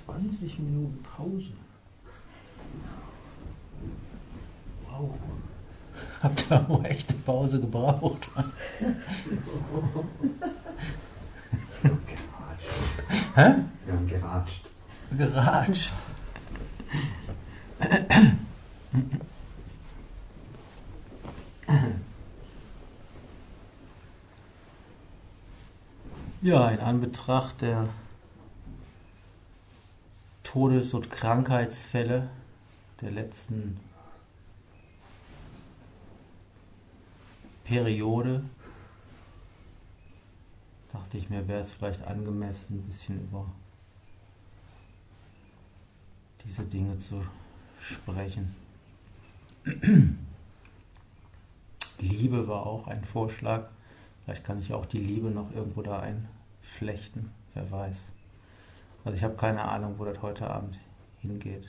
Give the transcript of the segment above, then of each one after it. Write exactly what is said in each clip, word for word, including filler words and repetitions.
zwanzig Minuten Pause. Wow. Habt ihr auch echte Pause gebraucht? Geratscht. Hä? Wir haben geratscht. Geratscht. Ja, in Anbetracht der Todes- und Krankheitsfälle der letzten Periode dachte ich mir, wäre es vielleicht angemessen, ein bisschen über diese Dinge zu sprechen. Liebe war auch ein Vorschlag. Vielleicht kann ich auch die Liebe noch irgendwo da einflechten, wer weiß. Also ich habe keine Ahnung, wo das heute Abend hingeht.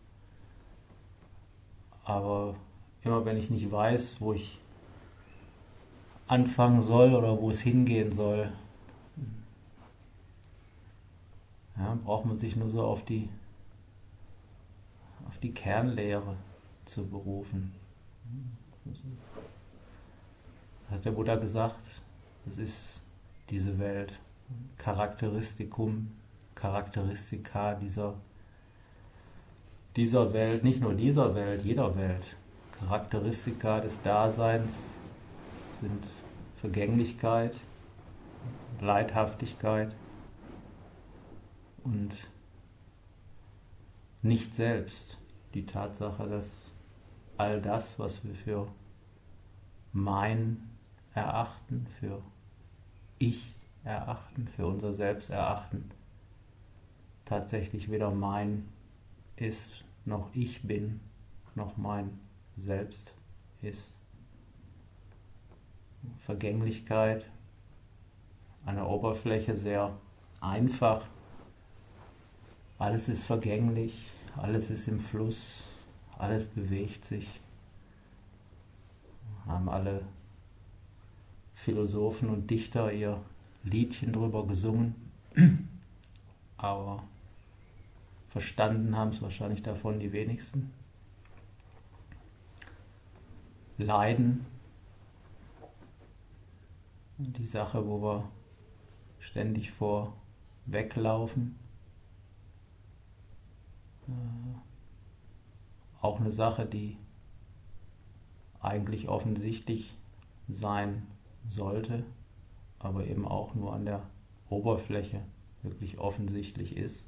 Aber immer wenn ich nicht weiß, wo ich anfangen soll oder wo es hingehen soll, ja, braucht man sich nur so auf die, auf die Kernlehre zu berufen. Hat der Buddha gesagt, es ist diese Welt, Charakteristikum, Charakteristika dieser, dieser Welt, nicht nur dieser Welt, jeder Welt. Charakteristika des Daseins sind Vergänglichkeit, Leidhaftigkeit und nicht selbst. Die Tatsache, dass all das, was wir für mein erachten, für ich erachten, für unser Selbst erachten, tatsächlich weder mein ist, noch ich bin, noch mein Selbst ist. Vergänglichkeit, an der Oberfläche sehr einfach. Alles ist vergänglich, alles ist im Fluss, alles bewegt sich. Haben alle Philosophen und Dichter ihr Liedchen drüber gesungen, aber verstanden haben es wahrscheinlich davon die wenigsten. Leiden, die Sache, wo wir ständig vor weglaufen. Auch eine Sache, die eigentlich offensichtlich sein sollte, aber eben auch nur an der Oberfläche wirklich offensichtlich ist.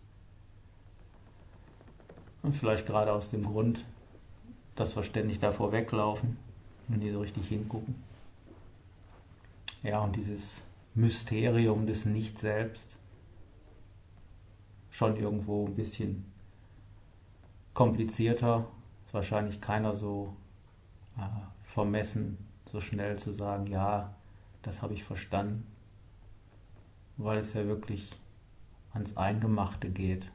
Und vielleicht gerade aus dem Grund, dass wir ständig davor weglaufen und nie so richtig hingucken. Ja, und dieses Mysterium des Nicht-Selbst, schon irgendwo ein bisschen komplizierter, ist wahrscheinlich keiner so äh, vermessen, so schnell zu sagen, ja, das habe ich verstanden, weil es ja wirklich ans Eingemachte geht.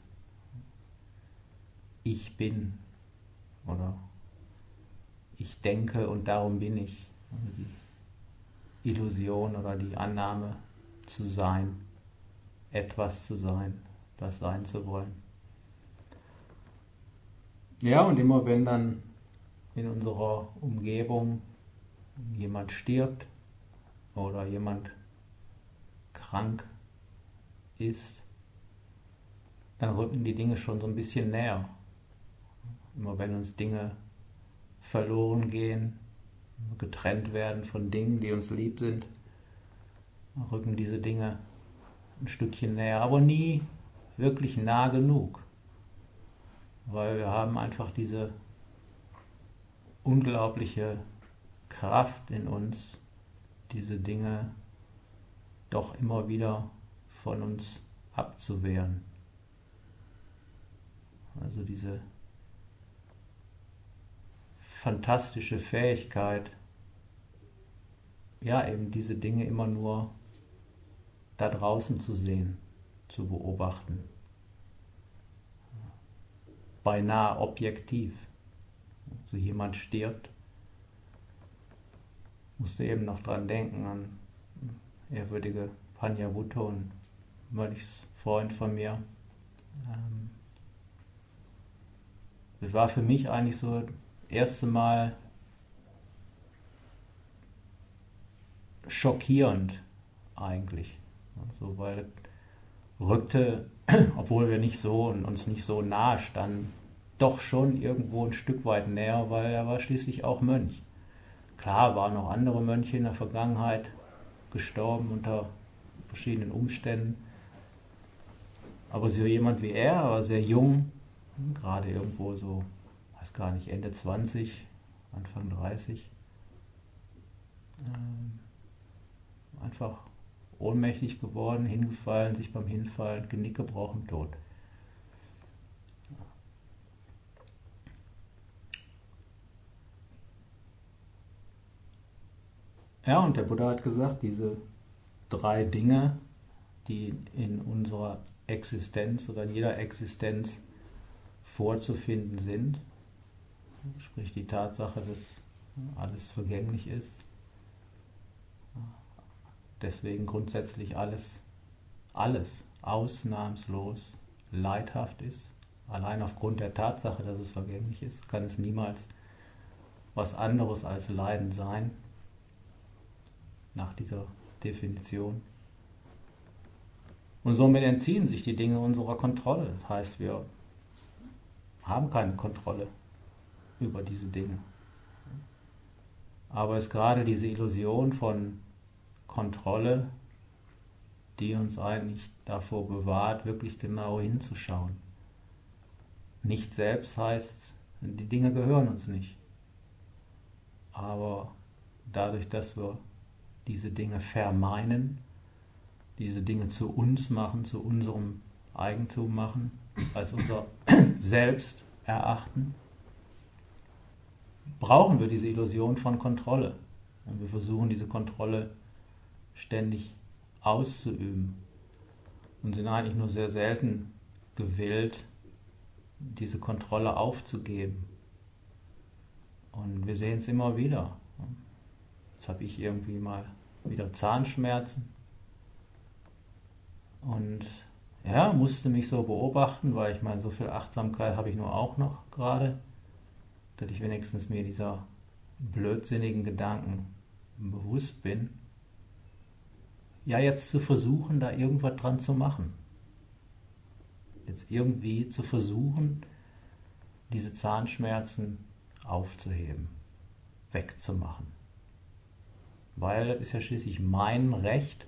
Ich bin oder ich denke und darum bin ich. Also die Illusion oder die Annahme zu sein, etwas zu sein, das sein zu wollen. Ja, und immer wenn dann in unserer Umgebung jemand stirbt oder jemand krank ist, dann rücken die Dinge schon so ein bisschen näher. Immer wenn uns Dinge verloren gehen, getrennt werden von Dingen, die uns lieb sind, rücken diese Dinge ein Stückchen näher, aber nie wirklich nah genug, weil wir haben einfach diese unglaubliche Kraft in uns, diese Dinge doch immer wieder von uns abzuwehren. Also diese fantastische Fähigkeit, ja, eben diese Dinge immer nur da draußen zu sehen, zu beobachten. Beinahe objektiv. So jemand stirbt, musst du eben noch dran denken, an ehrwürdige Panyavutta, ein Mönchsfreund von mir, ähm, das war für mich eigentlich so das erste Mal schockierend eigentlich. Also, weil es rückte, obwohl wir nicht so und uns nicht so nahe standen, doch schon irgendwo ein Stück weit näher, weil er war schließlich auch Mönch. Klar waren noch andere Mönche in der Vergangenheit gestorben unter verschiedenen Umständen, aber so jemand wie er, war sehr jung, gerade irgendwo so, weiß gar nicht, Ende zwanzig, Anfang dreißig, ähm, einfach ohnmächtig geworden, hingefallen, sich beim Hinfallen, Genick gebrochen, tot. Ja, und der Buddha hat gesagt, diese drei Dinge, die in unserer Existenz oder in jeder Existenz vorzufinden sind, sprich die Tatsache, dass alles vergänglich ist, deswegen grundsätzlich alles, alles ausnahmslos leidhaft ist. Allein aufgrund der Tatsache, dass es vergänglich ist, kann es niemals was anderes als Leiden sein, nach dieser Definition. Und somit entziehen sich die Dinge unserer Kontrolle. Das heißt, wir haben keine Kontrolle über diese Dinge. Aber es ist gerade diese Illusion von Kontrolle, die uns eigentlich davor bewahrt, wirklich genau hinzuschauen. Nicht selbst heißt, die Dinge gehören uns nicht. Aber dadurch, dass wir diese Dinge vermeinen, diese Dinge zu uns machen, zu unserem Eigentum machen, als unser Selbst erachten, brauchen wir diese Illusion von Kontrolle. Und wir versuchen diese Kontrolle ständig auszuüben und sind eigentlich nur sehr selten gewillt, diese Kontrolle aufzugeben. Und wir sehen es immer wieder. Jetzt habe ich irgendwie mal wieder Zahnschmerzen und ja, musste mich so beobachten, weil ich meine, so viel Achtsamkeit habe ich nur auch noch gerade, dass ich wenigstens mir dieser blödsinnigen Gedanken bewusst bin. Ja, jetzt zu versuchen, da irgendwas dran zu machen. Jetzt irgendwie zu versuchen, diese Zahnschmerzen aufzuheben, wegzumachen. Weil es ist ja schließlich mein Recht,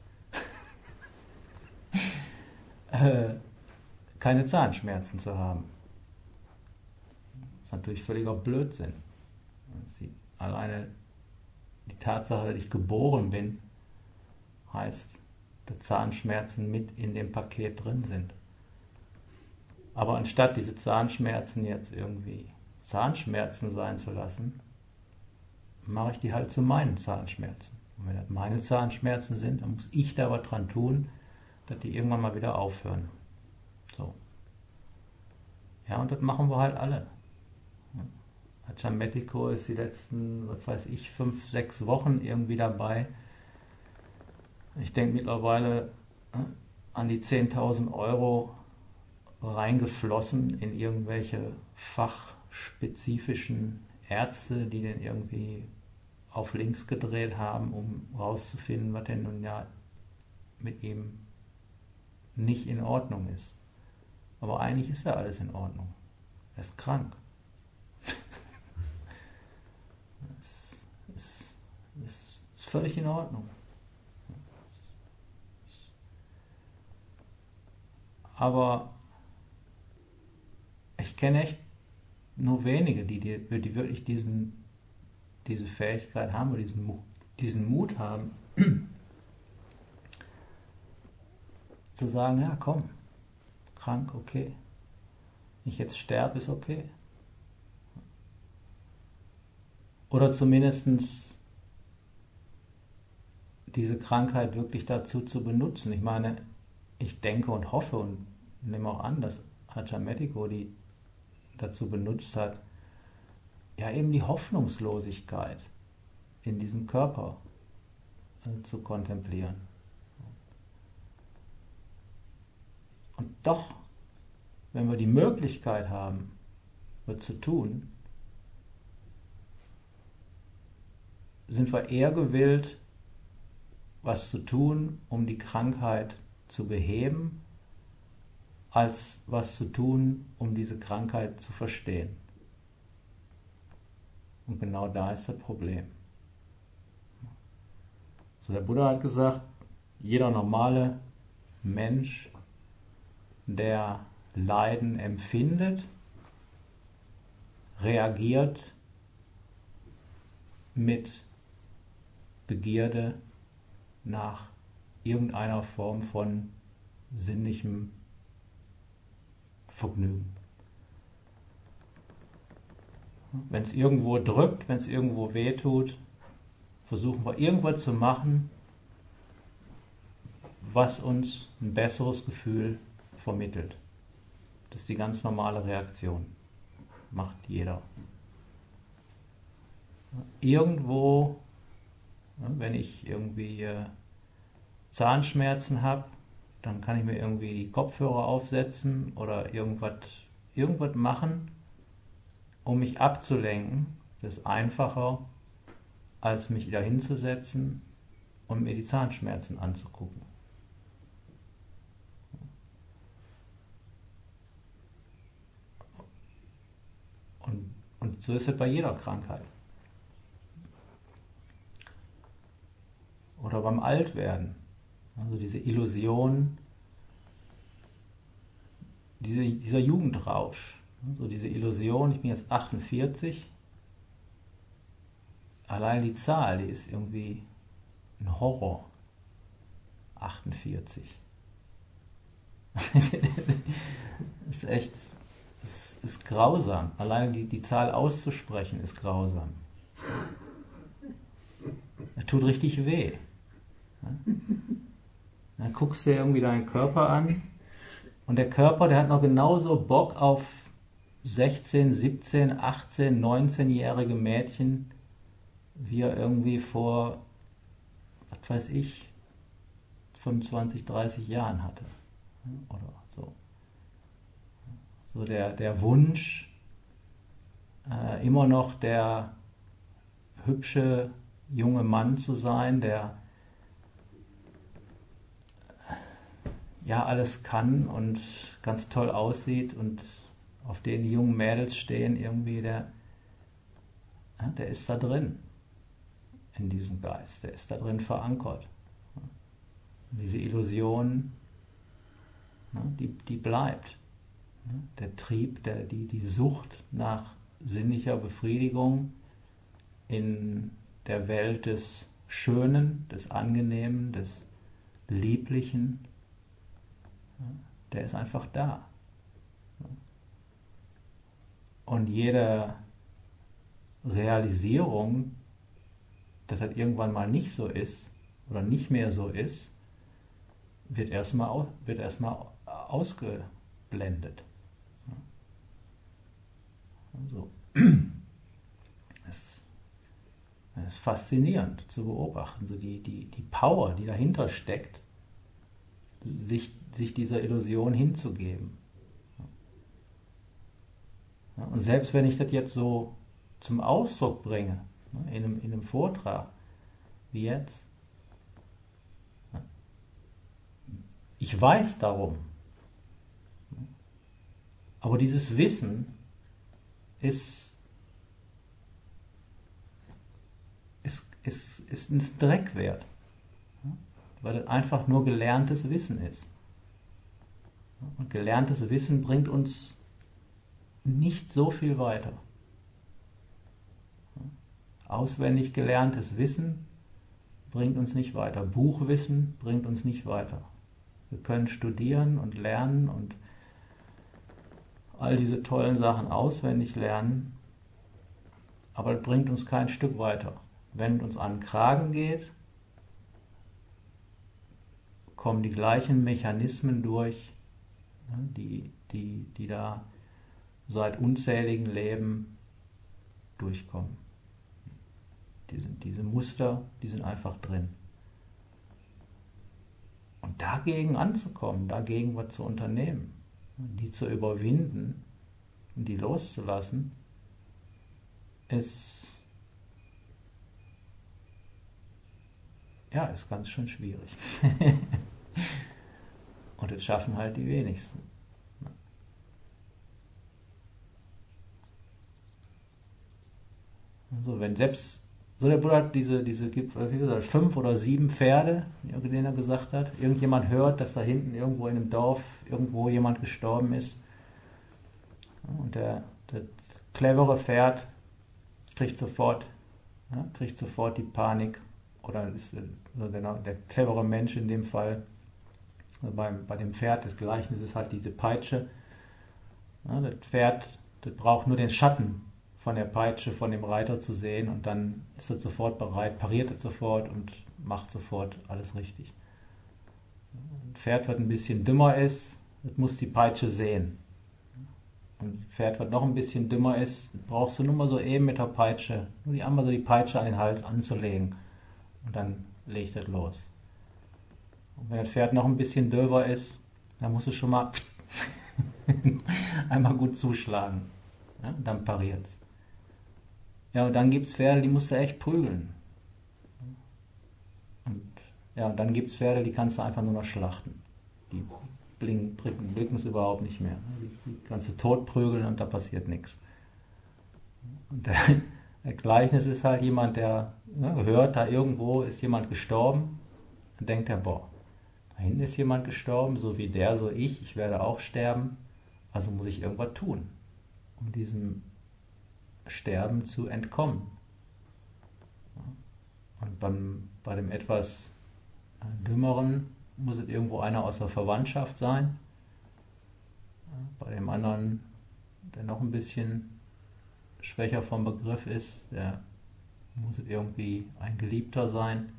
äh, keine Zahnschmerzen zu haben. Das ist natürlich völliger Blödsinn. Die, alleine die Tatsache, dass ich geboren bin, heißt, dass Zahnschmerzen mit in dem Paket drin sind. Aber anstatt diese Zahnschmerzen jetzt irgendwie Zahnschmerzen sein zu lassen, mache ich die halt zu meinen Zahnschmerzen. Und wenn das meine Zahnschmerzen sind, dann muss ich da was dran tun, dass die irgendwann mal wieder aufhören. So. Ja, und das machen wir halt alle. Ajahn Metiko ist die letzten, was weiß ich, fünf, sechs Wochen irgendwie dabei. Ich denke mittlerweile an die zehntausend Euro reingeflossen in irgendwelche fachspezifischen Ärzte, die den irgendwie auf links gedreht haben, um rauszufinden, was denn nun ja mit ihm nicht in Ordnung ist. Aber eigentlich ist ja alles in Ordnung. Er ist krank. Es ist, ist, ist völlig in Ordnung. Aber ich kenne echt nur wenige, die, die, die wirklich diesen, diese Fähigkeit haben oder diesen, diesen Mut haben, zu sagen, ja komm, krank, okay. Ich jetzt sterbe, ist okay. Oder zumindest diese Krankheit wirklich dazu zu benutzen. Ich meine, ich denke und hoffe und nehme auch an, dass Ajahn Metiko die dazu benutzt hat, ja eben die Hoffnungslosigkeit in diesem Körper äh, zu kontemplieren. Und doch, wenn wir die Möglichkeit haben, dafür zu tun, sind wir eher gewillt, was zu tun, um die Krankheit zu beheben, als was zu tun, um diese Krankheit zu verstehen. Und genau da ist das Problem. So, der Buddha hat gesagt, jeder normale Mensch, der Leiden empfindet, reagiert mit Begierde nach irgendeiner Form von sinnlichem Vergnügen. Wenn es irgendwo drückt, wenn es irgendwo wehtut, versuchen wir irgendwas zu machen, was uns ein besseres Gefühl vermittelt. Das ist die ganz normale Reaktion. Macht jeder. Irgendwo, wenn ich irgendwie Zahnschmerzen habe, dann kann ich mir irgendwie die Kopfhörer aufsetzen oder irgendwas, irgendwas machen, um mich abzulenken. Das ist einfacher, als mich da hinzusetzen und mir die Zahnschmerzen anzugucken. Und, und so ist es bei jeder Krankheit. Oder beim Altwerden. Also diese Illusion, diese, dieser Jugendrausch. So diese Illusion, ich bin jetzt achtundvierzig, allein die Zahl, die ist irgendwie ein Horror. achtundvierzig. ist echt, ist, ist grausam. Allein die, die Zahl auszusprechen ist grausam. Das tut richtig weh. Dann guckst du dir irgendwie deinen Körper an und der Körper, der hat noch genauso Bock auf sechzehn, siebzehn, achtzehn, neunzehnjährige Mädchen, wie er irgendwie vor, was weiß ich, fünfundzwanzig, dreißig Jahren hatte. Oder so. So der, der Wunsch, äh, immer noch der hübsche junge Mann zu sein, der ja alles kann und ganz toll aussieht und auf den die jungen Mädels stehen, irgendwie der, ja, der ist da drin, in diesem Geist, der ist da drin verankert. Diese Illusion, die, die bleibt. Der Trieb, der, die, die Sucht nach sinnlicher Befriedigung in der Welt des Schönen, des Angenehmen, des Lieblichen, der ist einfach da. Und jede Realisierung, dass das irgendwann mal nicht so ist oder nicht mehr so ist, wird erstmal wird erstmal ausgeblendet. Also, es, es ist faszinierend zu beobachten, so die, die, die Power, die dahinter steckt, sich, sich dieser Illusion hinzugeben. Und selbst wenn ich das jetzt so zum Ausdruck bringe, in einem, in einem Vortrag, wie jetzt, ich weiß darum, aber dieses Wissen ist, ist, ist, ist ein Dreck wert, weil das einfach nur gelerntes Wissen ist. Und gelerntes Wissen bringt uns nicht so viel weiter. Auswendig gelerntes Wissen bringt uns nicht weiter. Buchwissen bringt uns nicht weiter. Wir können studieren und lernen und all diese tollen Sachen auswendig lernen, aber das bringt uns kein Stück weiter. Wenn es uns an den Kragen geht, kommen die gleichen Mechanismen durch, die, die, die da seit unzähligen Leben durchkommen. Die sind, diese Muster, die sind einfach drin. Und dagegen anzukommen, dagegen was zu unternehmen, die zu überwinden, Und die loszulassen, ist, ja, ist ganz schön schwierig. Und das schaffen halt die wenigsten. Also wenn selbst, so der Buddha hat diese, diese wie gesagt, fünf oder sieben Pferde, denen er gesagt hat, irgendjemand hört, dass da hinten irgendwo in einem Dorf irgendwo jemand gestorben ist. Und der, das clevere Pferd kriegt sofort, ja, kriegt sofort die Panik, oder ist, also der, der clevere Mensch in dem Fall, also beim, bei dem Pferd des Gleichnisses ist halt diese Peitsche. Ja, das Pferd, das braucht nur den Schatten von der Peitsche von dem Reiter zu sehen und dann ist es sofort bereit, pariert es sofort und macht sofort alles richtig. Ein Pferd, was ein bisschen dümmer ist, das muss die Peitsche sehen. Und ein Pferd, was noch ein bisschen dümmer ist, brauchst du nur mal so eben mit der Peitsche, nur die einmal so die Peitsche an den Hals anzulegen und dann legt es los. Und wenn das Pferd noch ein bisschen döver ist, dann musst du schon mal einmal gut zuschlagen. Ja, und dann pariert es. Ja, und dann gibt es Pferde, die musst du echt prügeln. Und, ja, und dann gibt es Pferde, die kannst du einfach nur noch schlachten. Die blicken, blicken, blicken es überhaupt nicht mehr. Die, die kannst du tot prügeln und da passiert nichts. Und der, der Gleichnis ist halt jemand, der ja, hört, da irgendwo ist jemand gestorben. Dann denkt er, boah, da hinten ist jemand gestorben, so wie der, so ich, ich werde auch sterben. Also muss ich irgendwas tun, um diesem Sterben zu entkommen. Und beim, bei dem etwas Dümmeren muss es irgendwo einer aus der Verwandtschaft sein. Bei dem anderen, der noch ein bisschen schwächer vom Begriff ist, der muss es irgendwie ein Geliebter sein.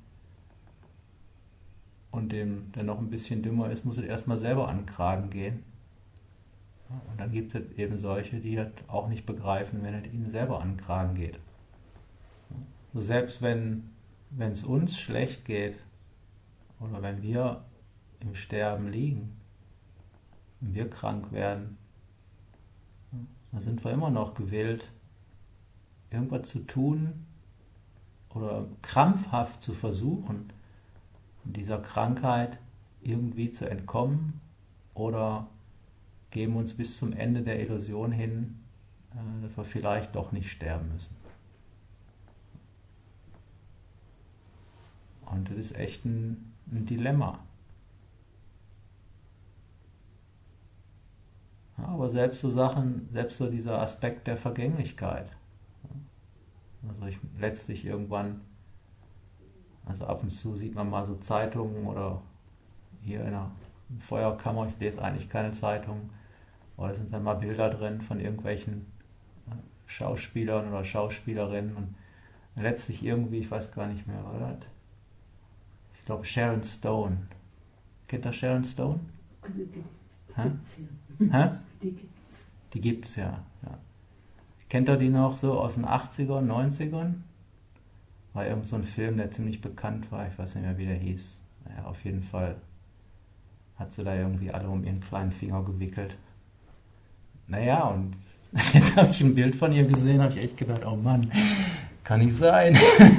Und dem, der noch ein bisschen dümmer ist, muss es erstmal selber an den Kragen gehen. Und dann gibt es eben solche, die das auch nicht begreifen, wenn es ihnen selber an den Kragen geht. So selbst wenn es uns schlecht geht oder wenn wir im Sterben liegen, wenn wir krank werden, dann sind wir immer noch gewillt, irgendwas zu tun oder krampfhaft zu versuchen, dieser Krankheit irgendwie zu entkommen oder geben uns bis zum Ende der Illusion hin, dass wir vielleicht doch nicht sterben müssen. Und das ist echt ein, ein Dilemma. Ja, aber selbst so Sachen, selbst so dieser Aspekt der Vergänglichkeit. Also ich letztlich irgendwann, also ab und zu sieht man mal so Zeitungen oder hier in der Feuerkammer, ich lese eigentlich keine Zeitungen, aber da sind dann mal Bilder drin von irgendwelchen Schauspielern oder Schauspielerinnen und letztlich irgendwie, ich weiß gar nicht mehr, oder? Ich glaube Sharon Stone. Kennt ihr Sharon Stone? Die gibt's ja. Hä? Die gibt's. Die gibt's ja, ja. Kennt ihr die noch so aus den achtzigern, neunzigern? War irgend so ein Film, der ziemlich bekannt war, ich weiß nicht mehr, wie der hieß. Naja, auf jeden Fall hat sie da irgendwie alle um ihren kleinen Finger gewickelt. Naja, und jetzt habe ich ein Bild von ihr gesehen, habe ich echt gedacht, oh Mann, kann nicht sein.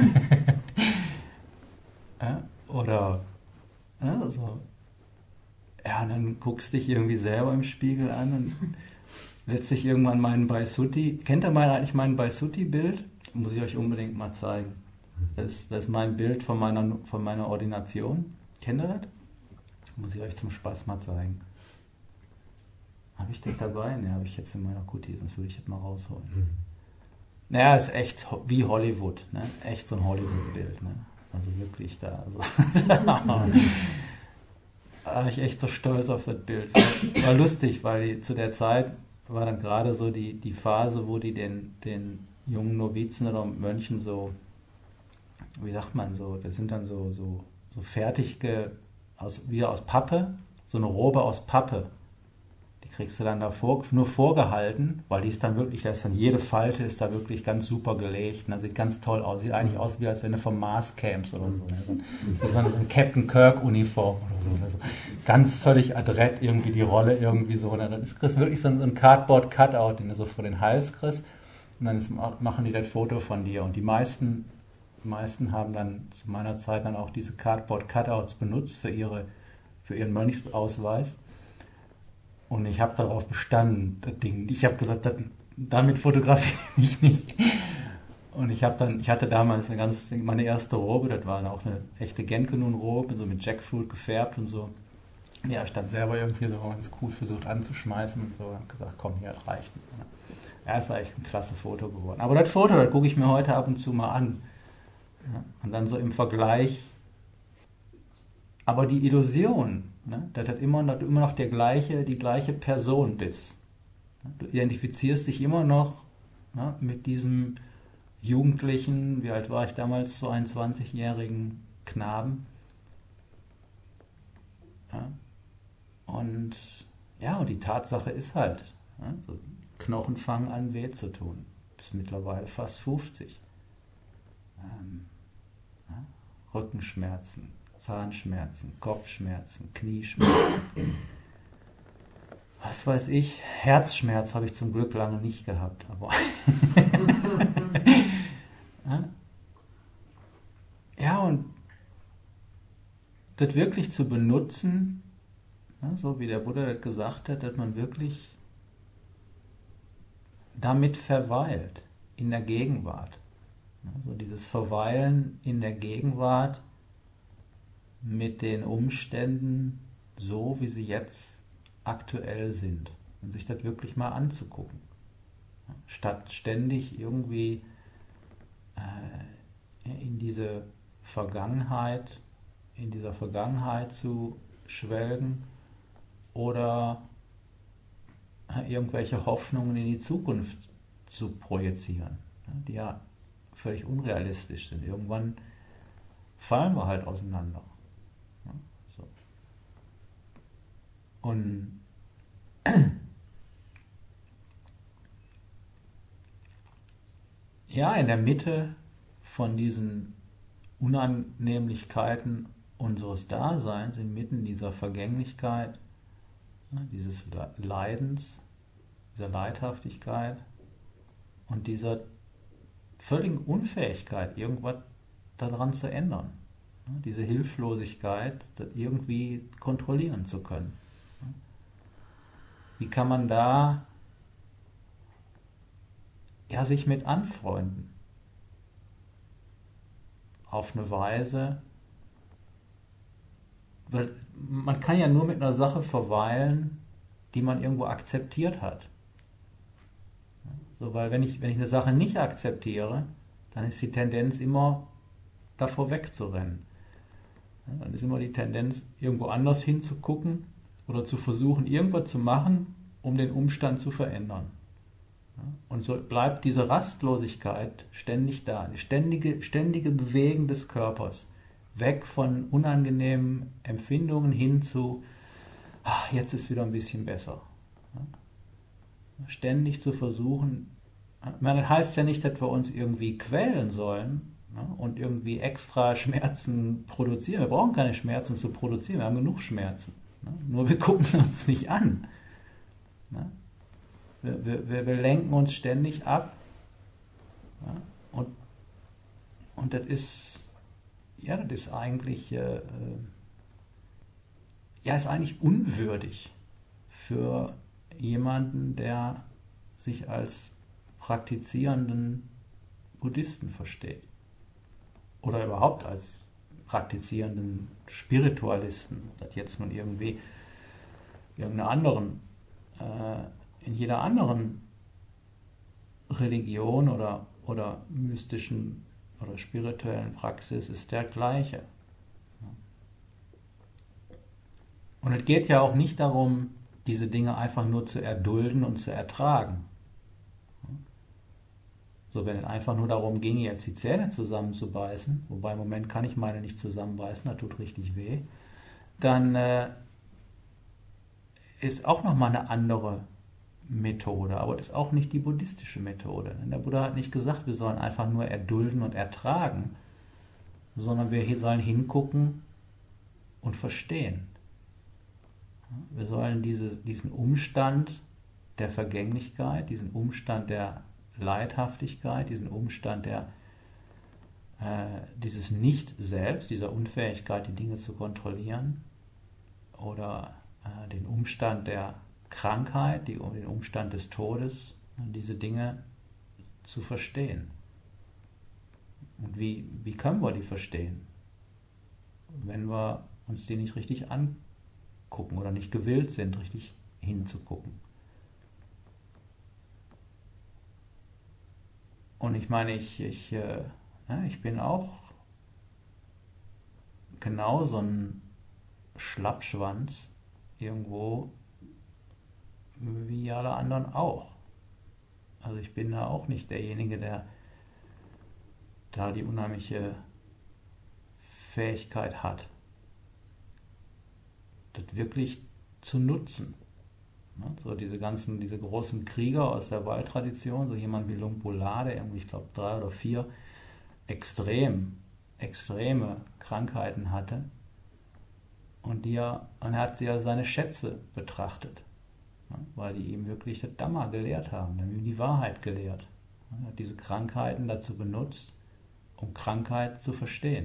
Ja, oder, ja, so. Ja, und dann guckst du dich irgendwie selber im Spiegel an und letztlich irgendwann meinen Baisuti. Kennt ihr mal eigentlich mein Baisuti-Bild? Muss ich euch unbedingt mal zeigen. Das, das ist mein Bild von meiner, von meiner Ordination. Kennt ihr das? Muss ich euch zum Spaß mal zeigen. Habe ich das dabei? Ne, habe ich jetzt in meiner Kuti, sonst würde ich das mal rausholen. Mhm. Naja, ist echt wie Hollywood, ne? Echt so ein Hollywood-Bild, ne? Also wirklich da. Also da war ich echt so stolz auf das Bild. War, war lustig, weil die, zu der Zeit war dann gerade so die, die Phase, wo die den, den jungen Novizen oder Mönchen so, wie sagt man so, das sind dann so, so, so fertig, ge, aus, wie aus Pappe, so eine Robe aus Pappe. Die kriegst du dann da vor, nur vorgehalten, weil die ist dann wirklich, da ist dann jede Falte ist da wirklich ganz super gelegt. Und das sieht ganz toll aus. Sieht eigentlich aus, wie als wenn du vom Mars kämst oder so. Ne? So, ein, so eine Captain Kirk-Uniform oder so, oder so. Ganz völlig adrett irgendwie die Rolle irgendwie so. Ne? Dann kriegst du wirklich so ein, so ein Cardboard-Cutout, den du so vor den Hals kriegst. Und dann ist, machen die das Foto von dir. Und die meisten, die meisten haben dann zu meiner Zeit dann auch diese Cardboard-Cutouts benutzt für ihre, für ihren Mönchsausweis. Und ich habe darauf bestanden, das Ding. Ich habe gesagt, das, damit fotografiere ich mich nicht. Und ich habe dann, ich hatte damals eine ganz, meine erste Robe, das war auch eine echte Genkenun-Robe, so mit Jackfruit gefärbt und so. Die habe ich dann selber irgendwie so ganz cool versucht anzuschmeißen und so. Und habe gesagt, komm, hier, das reicht. Und so. Ja, ist eigentlich ein klasse Foto geworden. Aber das Foto, das gucke ich mir heute ab und zu mal an. Ja, und dann so im Vergleich. Aber die Illusion, ne, dass du immer, dass du immer noch der gleiche, die gleiche Person bist. Du identifizierst dich immer noch, ne, mit diesem jugendlichen, wie alt war ich damals, zweiundzwanzigjährigen Knaben. Ja. Und ja, und die Tatsache ist halt, ne, so Knochen fangen an weh zu tun. Bis mittlerweile fast fünfzig. Ähm, ja, Rückenschmerzen, Zahnschmerzen, Kopfschmerzen, Knieschmerzen. Was weiß ich, Herzschmerz habe ich zum Glück lange nicht gehabt. Aber ja, und das wirklich zu benutzen, so wie der Buddha das gesagt hat, dass man wirklich damit verweilt, in der Gegenwart. Also dieses Verweilen in der Gegenwart mit den Umständen so, wie sie jetzt aktuell sind. Und sich das wirklich mal anzugucken. Statt ständig irgendwie äh, in diese Vergangenheit, in dieser Vergangenheit zu schwelgen oder irgendwelche Hoffnungen in die Zukunft zu projizieren, die ja völlig unrealistisch sind. Irgendwann fallen wir halt auseinander. So. Und ja, in der Mitte von diesen Unannehmlichkeiten unseres Daseins, inmitten dieser Vergänglichkeit, dieses Leidens, dieser Leidhaftigkeit und dieser völligen Unfähigkeit, irgendwas daran zu ändern. Diese Hilflosigkeit, das irgendwie kontrollieren zu können. Wie kann man da ja, sich mit anfreunden? Auf eine Weise, weil man kann ja nur mit einer Sache verweilen, die man irgendwo akzeptiert hat. So, weil wenn ich, wenn ich eine Sache nicht akzeptiere, dann ist die Tendenz immer davor wegzurennen. Ja, dann ist immer die Tendenz, irgendwo anders hinzugucken oder zu versuchen, irgendwas zu machen, um den Umstand zu verändern. Ja, und so bleibt diese Rastlosigkeit ständig da, die ständige, ständige Bewegen des Körpers, weg von unangenehmen Empfindungen hin zu, ach, jetzt ist wieder ein bisschen besser. Ja, ständig zu versuchen, ich meine, das heißt ja nicht, dass wir uns irgendwie quälen sollen, ne, und irgendwie extra Schmerzen produzieren. Wir brauchen keine Schmerzen zu produzieren, wir haben genug Schmerzen. Ne, nur wir gucken sie uns nicht an. Ne. Wir, wir, wir lenken uns ständig ab. Ja, und, und das ist, ja, das ist eigentlich, äh, ja, ist eigentlich unwürdig für jemanden, der sich als praktizierenden Buddhisten versteht. Oder überhaupt als praktizierenden Spiritualisten. Das jetzt nun irgendwie irgendeiner anderen, äh, in jeder anderen Religion oder, oder mystischen oder spirituellen Praxis ist der gleiche. Und es geht ja auch nicht darum, diese Dinge einfach nur zu erdulden und zu ertragen. So, wenn es einfach nur darum ginge, jetzt die Zähne zusammenzubeißen, wobei im Moment kann ich meine nicht zusammenbeißen, das tut richtig weh, dann, äh, ist auch nochmal eine andere Methode, aber das ist auch nicht die buddhistische Methode. Der Buddha hat nicht gesagt, wir sollen einfach nur erdulden und ertragen, sondern wir sollen hingucken und verstehen. Wir sollen diese, diesen Umstand der Vergänglichkeit, diesen Umstand der Leidhaftigkeit, diesen Umstand der äh, dieses Nicht-Selbst, dieser Unfähigkeit, die Dinge zu kontrollieren, oder äh, den Umstand der Krankheit, die, den Umstand des Todes, diese Dinge zu verstehen. Und wie, wie können wir die verstehen? Wenn wir uns die nicht richtig angucken oder nicht gewillt sind, richtig hinzugucken. Und ich meine, ich, ich, äh, ja, ich bin auch genau so ein Schlappschwanz irgendwo wie alle anderen auch. Also ich bin da auch nicht derjenige, der da die unheimliche Fähigkeit hat, das wirklich zu nutzen. So diese ganzen, diese großen Krieger aus der Waldtradition, so jemand wie Luang Pu La, der irgendwie, ich glaube, drei oder vier extrem, extreme Krankheiten hatte, und die er, und er hat sie als seine Schätze betrachtet, weil die ihm wirklich das Dhamma gelehrt haben, die haben ihm die Wahrheit gelehrt. Er hat diese Krankheiten dazu benutzt, um Krankheit zu verstehen.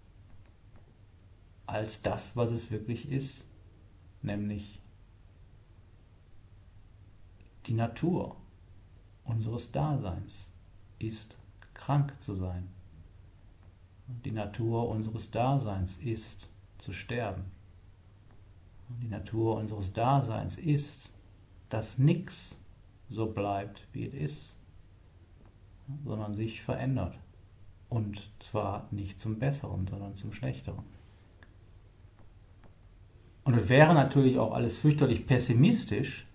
Als das, was es wirklich ist, nämlich die Natur unseres Daseins ist, krank zu sein. Die Natur unseres Daseins ist, zu sterben. Die Natur unseres Daseins ist, dass nichts so bleibt, wie es ist, sondern sich verändert. Und zwar nicht zum Besseren, sondern zum Schlechteren. Und es wäre natürlich auch alles fürchterlich pessimistisch,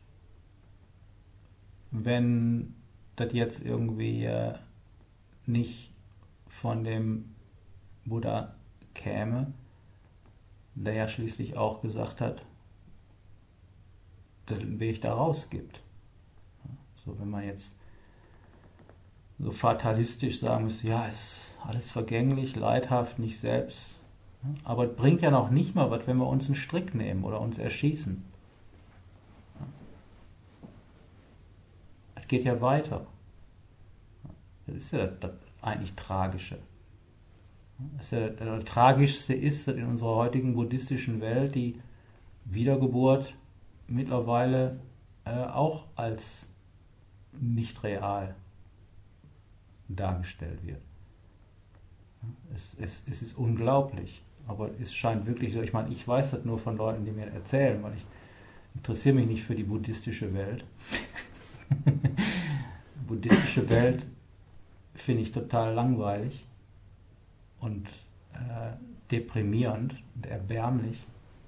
wenn das jetzt irgendwie äh, nicht von dem Buddha käme, der ja schließlich auch gesagt hat, dass es einen Weg da raus gibt. So, wenn man jetzt so fatalistisch sagen müsste, ja, ist alles vergänglich, leidhaft, nicht selbst. Aber es bringt ja noch nicht mal was, wenn wir uns einen Strick nehmen oder uns erschießen. Es geht ja weiter. Das ist ja das, das eigentlich Tragische. Das, ja, das Tragischste ist, dass in unserer heutigen buddhistischen Welt die Wiedergeburt mittlerweile äh, auch als nicht real dargestellt wird. Es, es, es ist unglaublich, aber es scheint wirklich so, ich meine, ich weiß das nur von Leuten, die mir erzählen, weil ich interessiere mich nicht für die buddhistische Welt. Die buddhistische Welt finde ich total langweilig und äh, deprimierend und erbärmlich.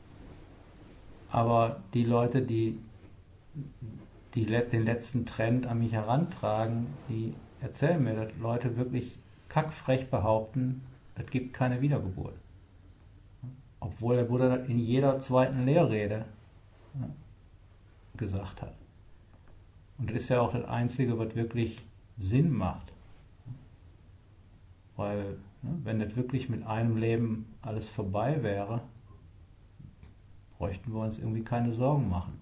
Aber die Leute, die, die den letzten Trend an mich herantragen, die erzählen mir, dass Leute wirklich kackfrech behaupten, es gibt keine Wiedergeburt. Obwohl der Buddha das in jeder zweiten Lehrrede gesagt hat. Und das ist ja auch das Einzige, was wirklich Sinn macht. Weil, wenn das wirklich mit einem Leben alles vorbei wäre, bräuchten wir uns irgendwie keine Sorgen machen.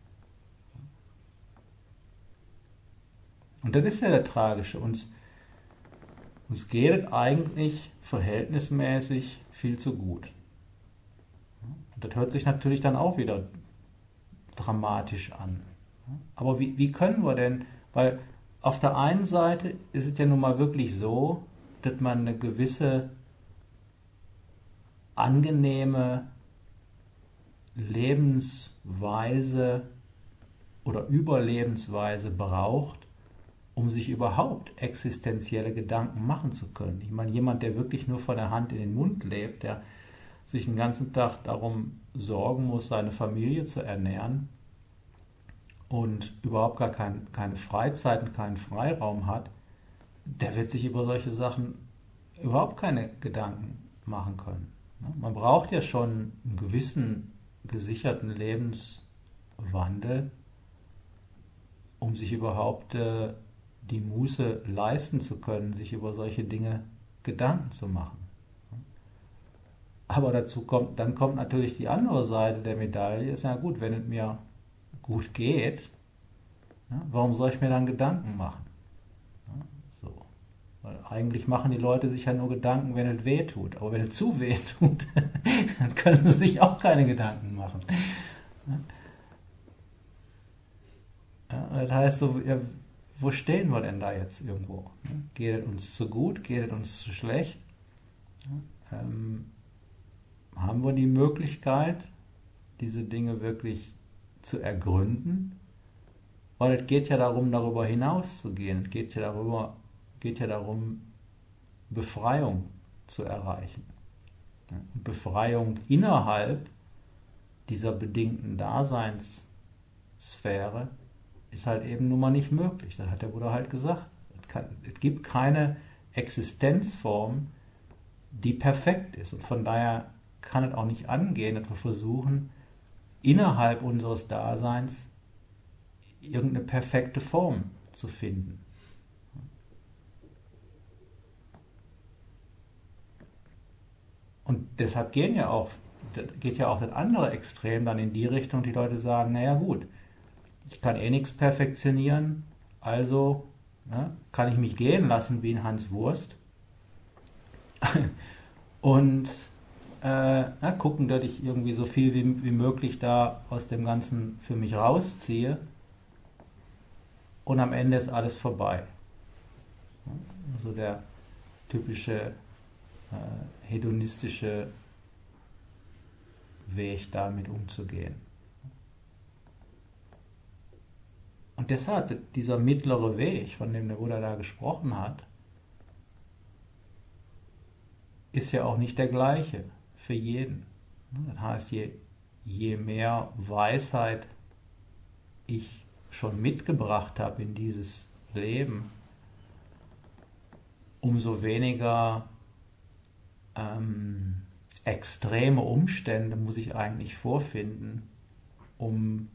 Und das ist ja der Tragische. Uns, uns geht es eigentlich verhältnismäßig viel zu gut. Und das hört sich natürlich dann auch wieder dramatisch an. Aber wie, wie können wir denn, weil auf der einen Seite ist es ja nun mal wirklich so, dass man eine gewisse angenehme Lebensweise oder Überlebensweise braucht, um sich überhaupt existenzielle Gedanken machen zu können. Ich meine, jemand, der wirklich nur von der Hand in den Mund lebt, der sich den ganzen Tag darum sorgen muss, seine Familie zu ernähren und überhaupt gar kein, keine Freizeit und keinen Freiraum hat, der wird sich über solche Sachen überhaupt keine Gedanken machen können. Man braucht ja schon einen gewissen gesicherten Lebensstandard Wandel, um sich überhaupt äh, die Muße leisten zu können, sich über solche Dinge Gedanken zu machen. Aber dazu kommt, dann kommt natürlich die andere Seite der Medaille, ist ja gut, wenn es mir gut geht, ja, warum soll ich mir dann Gedanken machen? Ja, so. Weil eigentlich machen die Leute sich ja nur Gedanken, wenn es weh tut. Aber wenn es zu weh tut, dann können sie sich auch keine Gedanken machen. Ja, das heißt so, ja, wo stehen wir denn da jetzt irgendwo? Geht es uns zu gut? Geht es uns zu schlecht? Ja, ähm, haben wir die Möglichkeit, diese Dinge wirklich zu ergründen? Weil es geht ja darum, darüber hinaus zu gehen. Es geht ja, darüber, geht ja darum, Befreiung zu erreichen. Und Befreiung innerhalb dieser bedingten Daseinssphäre ist halt eben nun mal nicht möglich. Das hat der Buddha halt gesagt. Es, kann, es gibt keine Existenzform, die perfekt ist. Und von daher kann es auch nicht angehen, dass wir versuchen, innerhalb unseres Daseins irgendeine perfekte Form zu finden. Und deshalb gehen ja auch, geht ja auch das andere Extrem dann in die Richtung, die Leute sagen, naja gut, ich kann eh nichts perfektionieren, also ne, kann ich mich gehen lassen wie ein Hans Wurst und äh, na, gucken, dass ich irgendwie so viel wie, wie möglich da aus dem Ganzen für mich rausziehe und am Ende ist alles vorbei. Also der typische äh, hedonistische Weg, damit umzugehen. Und deshalb, dieser mittlere Weg, von dem der Buddha da gesprochen hat, ist ja auch nicht der gleiche für jeden. Das heißt, je, je mehr Weisheit ich schon mitgebracht habe in dieses Leben, umso weniger ähm, extreme Umstände muss ich eigentlich vorfinden, um,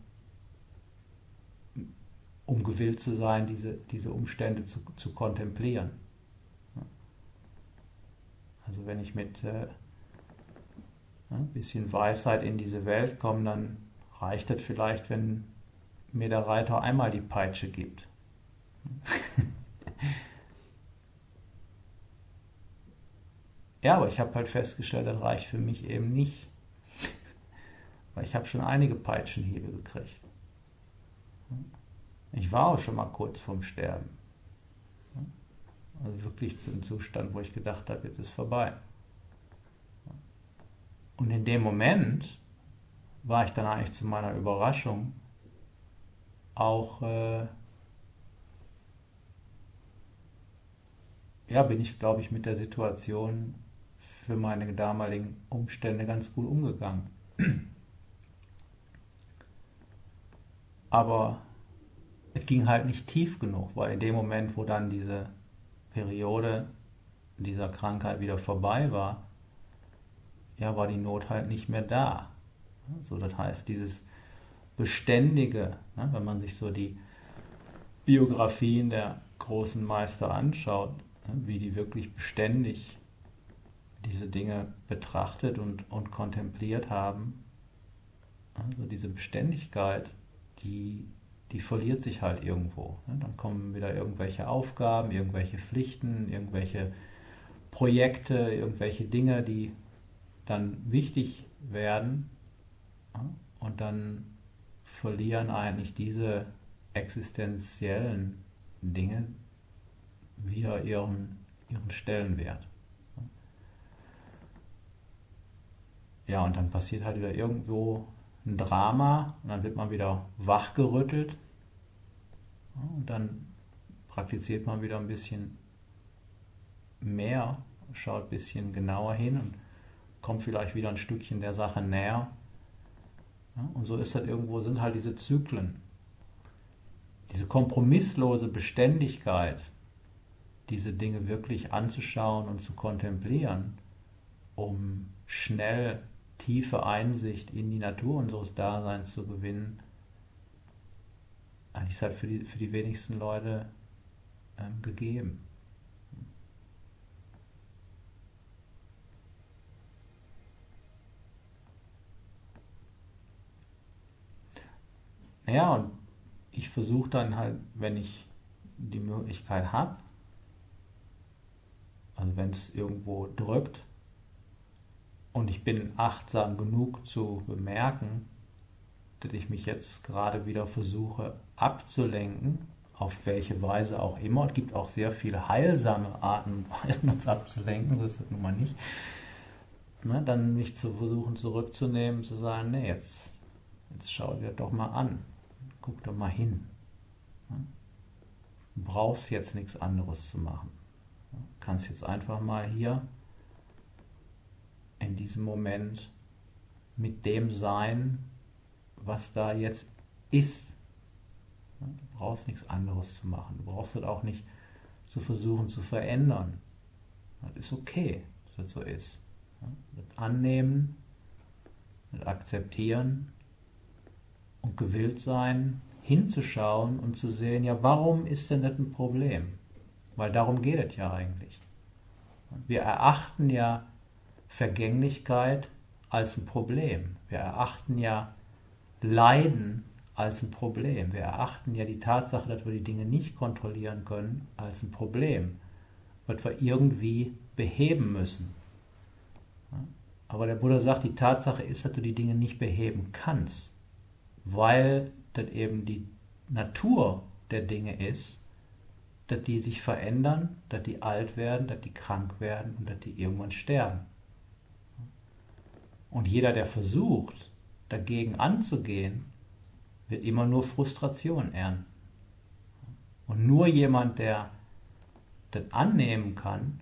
um gewillt zu sein, diese, diese Umstände zu, zu kontemplieren. Also wenn ich mit äh, ein bisschen Weisheit in diese Welt komme, dann reicht das vielleicht, wenn mir der Reiter einmal die Peitsche gibt. Ja, aber ich habe halt festgestellt, das reicht für mich eben nicht. Weil ich habe schon einige Peitschenhiebe gekriegt. Ich war auch schon mal kurz vorm Sterben. Also wirklich zu einem Zustand, wo ich gedacht habe, jetzt ist vorbei. Und in dem Moment war ich dann eigentlich zu meiner Überraschung auch, äh, ja, bin ich, glaube ich, mit der Situation für meine damaligen Umstände ganz gut umgegangen. Aber es ging halt nicht tief genug, weil in dem Moment, wo dann diese Periode dieser Krankheit wieder vorbei war, ja, war die Not halt nicht mehr da. So, das heißt, dieses Beständige, ne, wenn man sich so die Biografien der großen Meister anschaut, ne, wie die wirklich beständig diese Dinge betrachtet und, und kontempliert haben, also diese Beständigkeit, die, die verliert sich halt irgendwo. Ne? Dann kommen wieder irgendwelche Aufgaben, irgendwelche Pflichten, irgendwelche Projekte, irgendwelche Dinge, die dann wichtig werden, ja? Und dann verlieren eigentlich diese existenziellen Dinge wieder ihren, ihren Stellenwert. Ja, und dann passiert halt wieder irgendwo ein Drama und dann wird man wieder wachgerüttelt und dann praktiziert man wieder ein bisschen mehr, schaut ein bisschen genauer hin und kommt vielleicht wieder ein Stückchen der Sache näher. Und so ist halt irgendwo, sind halt diese Zyklen. Diese kompromisslose Beständigkeit, diese Dinge wirklich anzuschauen und zu kontemplieren, um schnell tiefe Einsicht in die Natur unseres Daseins zu gewinnen, eigentlich ist halt für die, für die wenigsten Leute ähm, gegeben. Naja, und ich versuche dann halt, wenn ich die Möglichkeit habe, also wenn es irgendwo drückt und ich bin achtsam genug zu bemerken, dass ich mich jetzt gerade wieder versuche abzulenken, auf welche Weise auch immer. Es gibt auch sehr viele heilsame Arten und Weisen, uns abzulenken, so ist das nun mal nicht. Ne, dann mich zu versuchen zurückzunehmen, zu sagen, nee, jetzt, jetzt schau dir doch mal an, guck doch mal hin. Du brauchst jetzt nichts anderes zu machen. Du kannst jetzt einfach mal hier in diesem Moment mit dem sein, was da jetzt ist. Du brauchst nichts anderes zu machen. Du brauchst das auch nicht zu versuchen zu verändern. Das ist okay, dass das so ist. Das annehmen, das akzeptieren und gewillt sein, hinzuschauen und zu sehen, ja, warum ist denn das ein Problem? Weil darum geht es ja eigentlich. Wir erachten ja Vergänglichkeit als ein Problem. Wir erachten ja Leiden als ein Problem. Wir erachten ja die Tatsache, dass wir die Dinge nicht kontrollieren können, als ein Problem, was wir irgendwie beheben müssen. Aber der Buddha sagt, die Tatsache ist, dass du die Dinge nicht beheben kannst, weil das eben die Natur der Dinge ist, dass die sich verändern, dass die alt werden, dass die krank werden und dass die irgendwann sterben. Und jeder, der versucht, dagegen anzugehen, wird immer nur Frustration ernten. Und nur jemand, der das annehmen kann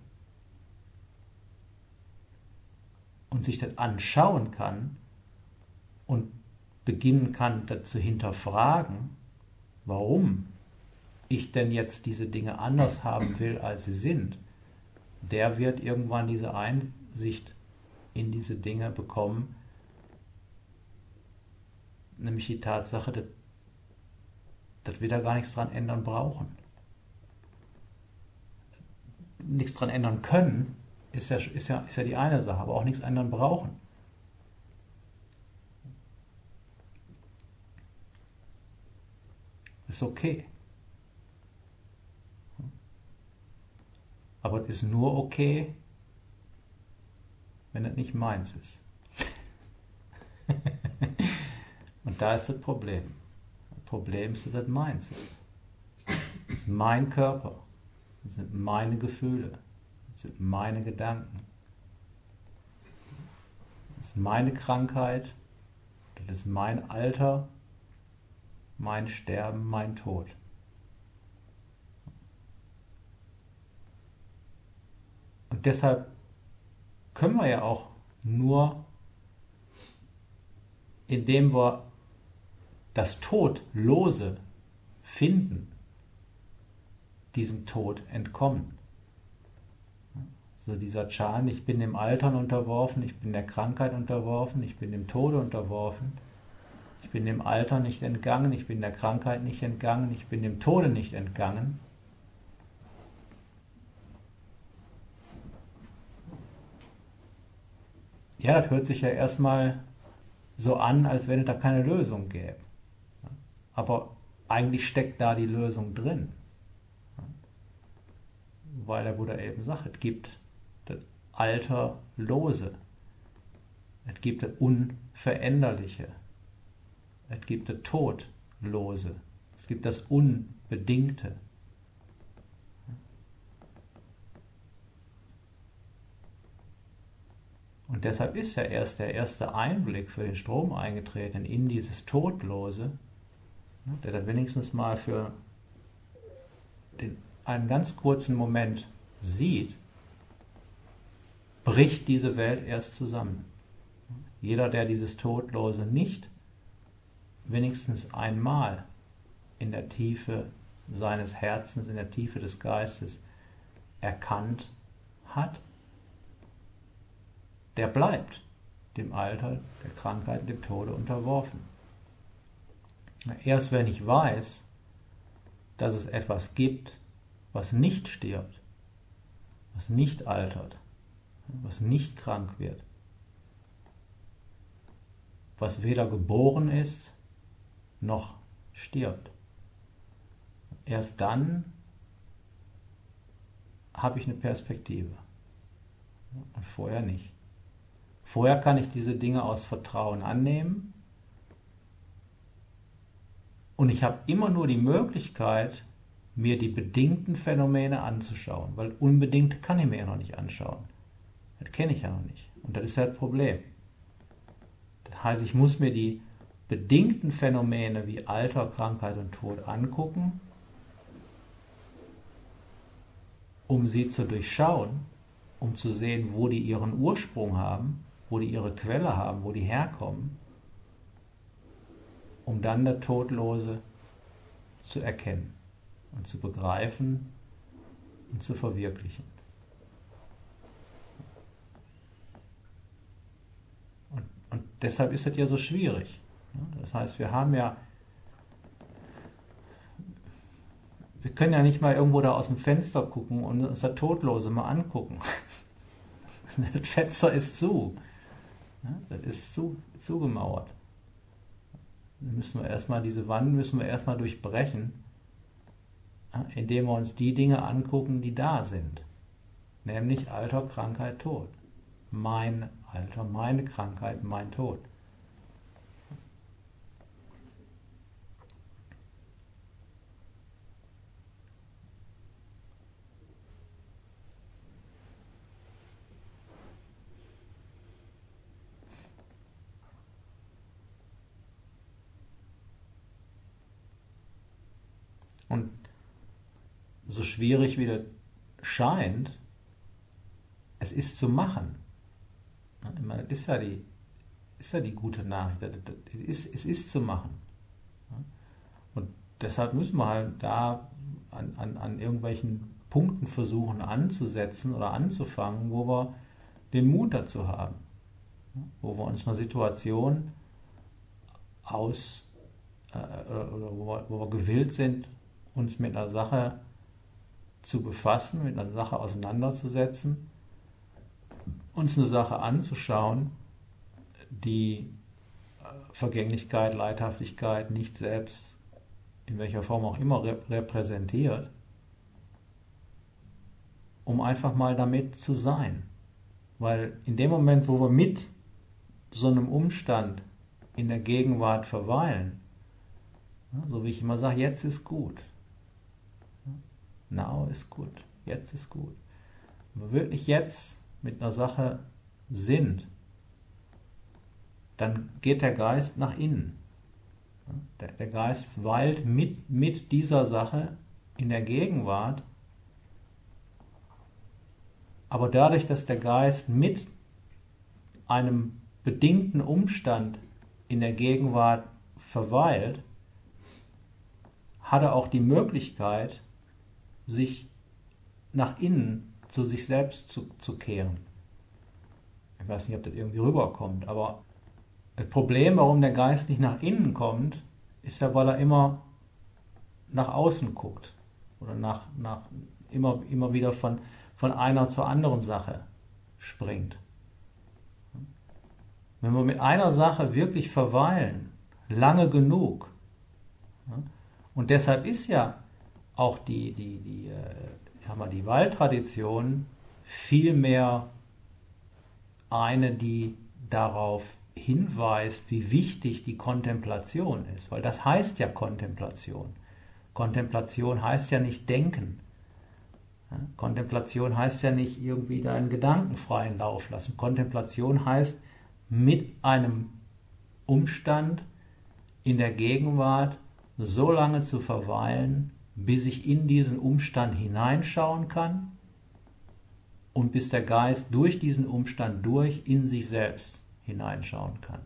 und sich das anschauen kann und beginnen kann, das zu hinterfragen, warum ich denn jetzt diese Dinge anders haben will, als sie sind, der wird irgendwann diese Einsicht in diese Dinge bekommen, nämlich die Tatsache, dass, dass wir da gar nichts dran ändern brauchen. Nichts dran ändern können, ist ja, ist ja, ist ja die eine Sache, aber auch nichts ändern brauchen. Ist okay. Aber es ist nur okay, wenn es nicht meins ist. Und da ist das Problem. Das Problem ist, dass es meins ist. Es ist mein Körper. Es sind meine Gefühle. Es sind meine Gedanken. Es ist meine Krankheit. Das ist mein Alter, mein Sterben, mein Tod. Und deshalb können wir ja auch nur, indem wir das Todlose finden, diesem Tod entkommen. So dieser Chan, ich bin dem Altern unterworfen, ich bin der Krankheit unterworfen, ich bin dem Tode unterworfen, ich bin dem Alter nicht entgangen, ich bin der Krankheit nicht entgangen, ich bin dem Tode nicht entgangen. Ja, das hört sich ja erstmal so an, als wenn es da keine Lösung gäbe. Aber eigentlich steckt da die Lösung drin. Weil der Buddha eben sagt, es gibt das Alterlose, es gibt das Unveränderliche, es gibt das Todlose, es gibt das Unbedingte. Und deshalb ist ja erst der erste Einblick für den Strom eingetreten in dieses Todlose, der dann wenigstens mal für den, einen ganz kurzen Moment sieht, bricht diese Welt erst zusammen. Jeder, der dieses Todlose nicht wenigstens einmal in der Tiefe seines Herzens, in der Tiefe des Geistes erkannt hat, der bleibt dem Alter, der Krankheit, dem Tode unterworfen. Erst wenn ich weiß, dass es etwas gibt, was nicht stirbt, was nicht altert, was nicht krank wird, was weder geboren ist, noch stirbt. Erst dann habe ich eine Perspektive und vorher nicht. Vorher kann ich diese Dinge aus Vertrauen annehmen und ich habe immer nur die Möglichkeit, mir die bedingten Phänomene anzuschauen, weil unbedingte kann ich mir ja noch nicht anschauen. Das kenne ich ja noch nicht und das ist ja das Problem. Das heißt, ich muss mir die bedingten Phänomene wie Alter, Krankheit und Tod angucken, um sie zu durchschauen, um zu sehen, wo die ihren Ursprung haben, wo die ihre Quelle haben, wo die herkommen, um dann das Todlose zu erkennen und zu begreifen und zu verwirklichen. Und, und deshalb ist es ja so schwierig. Das heißt, wir haben ja, wir können ja nicht mal irgendwo da aus dem Fenster gucken und uns das Todlose mal angucken. Das Fenster ist zu. Das ist zu, zugemauert. Dann müssen wir erstmal, diese Wand müssen wir erstmal durchbrechen, indem wir uns die Dinge angucken, die da sind. Nämlich Alter, Krankheit, Tod. Mein Alter, meine Krankheit, mein Tod. Und so schwierig wie das scheint, es ist zu machen. Ich meine, das ist ja die, ist ja die gute Nachricht. Es ist, es ist zu machen. Und deshalb müssen wir halt da an, an, an irgendwelchen Punkten versuchen anzusetzen oder anzufangen, wo wir den Mut dazu haben. Wo wir uns einer Situation aus, äh, oder wo wir, wo wir gewillt sind, uns mit einer Sache zu befassen, mit einer Sache auseinanderzusetzen, uns eine Sache anzuschauen, die Vergänglichkeit, Leidhaftigkeit, nicht selbst, in welcher Form auch immer repräsentiert, um einfach mal damit zu sein. Weil in dem Moment, wo wir mit so einem Umstand in der Gegenwart verweilen, so wie ich immer sage, jetzt ist gut. Now ist gut. Jetzt ist gut. Wenn wir wirklich jetzt mit einer Sache sind, dann geht der Geist nach innen. Der, der Geist weilt mit, mit dieser Sache in der Gegenwart, aber dadurch, dass der Geist mit einem bedingten Umstand in der Gegenwart verweilt, hat er auch die Möglichkeit, sich nach innen zu sich selbst zu, zu kehren. Ich weiß nicht, ob das irgendwie rüberkommt, aber das Problem, warum der Geist nicht nach innen kommt, ist ja, weil er immer nach außen guckt oder nach, nach immer, immer wieder von, von einer zur anderen Sache springt. Wenn wir mit einer Sache wirklich verweilen, lange genug, und deshalb ist ja auch die, die, die, ich sag mal, die Waldtradition viel mehr eine, die darauf hinweist, wie wichtig die Kontemplation ist, weil das heißt ja Kontemplation. Kontemplation heißt ja nicht denken. Kontemplation heißt ja nicht irgendwie deinen Gedanken freien Lauf lassen. Kontemplation heißt, mit einem Umstand in der Gegenwart so lange zu verweilen, bis ich in diesen Umstand hineinschauen kann und bis der Geist durch diesen Umstand durch in sich selbst hineinschauen kann.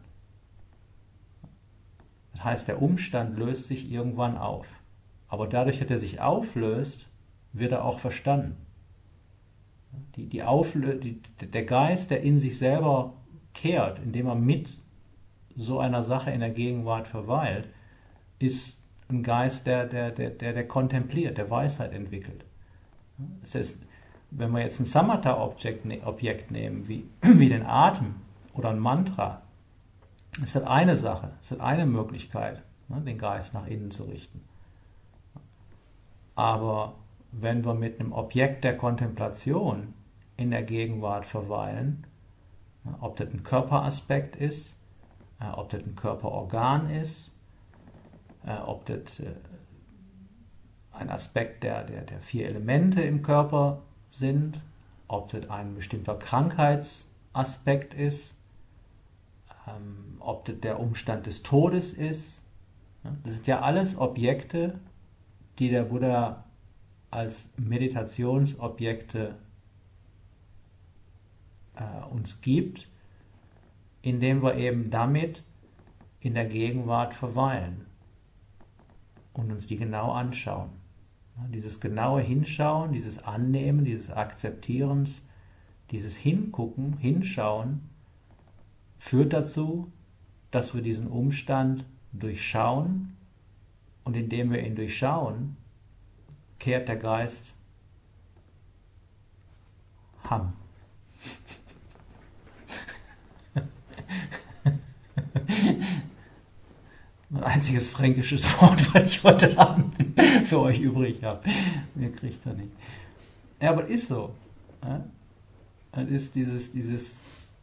Das heißt, der Umstand löst sich irgendwann auf. Aber dadurch, dass er sich auflöst, wird er auch verstanden. Die, die Auflö- die, der Geist, der in sich selber kehrt, indem er mit so einer Sache in der Gegenwart verweilt, ist ein Geist, der, der, der, der, der kontempliert, der Weisheit entwickelt. Das heißt, wenn wir jetzt ein Samatha-Objekt Objekt nehmen, wie, wie den Atem oder ein Mantra, ist das eine Sache, ist das eine Möglichkeit, ne, den Geist nach innen zu richten. Aber wenn wir mit einem Objekt der Kontemplation in der Gegenwart verweilen, ob das ein Körperaspekt ist, ob das ein Körperorgan ist, ob das ein Aspekt der, der, der vier Elemente im Körper sind, ob das ein bestimmter Krankheitsaspekt ist, ob das der Umstand des Todes ist. Das sind ja alles Objekte, die der Buddha als Meditationsobjekte äh, uns gibt, indem wir eben damit in der Gegenwart verweilen und uns die genau anschauen. Ja, dieses genaue Hinschauen, dieses Annehmen, dieses Akzeptierens, dieses Hingucken, Hinschauen, führt dazu, dass wir diesen Umstand durchschauen, und indem wir ihn durchschauen, kehrt der Geist Ham. Ein einziges fränkisches Wort, was ich heute Abend für euch übrig habe. Mir kriegt er nicht. Ja, aber ist so. Ja? Es ist dieses, dieses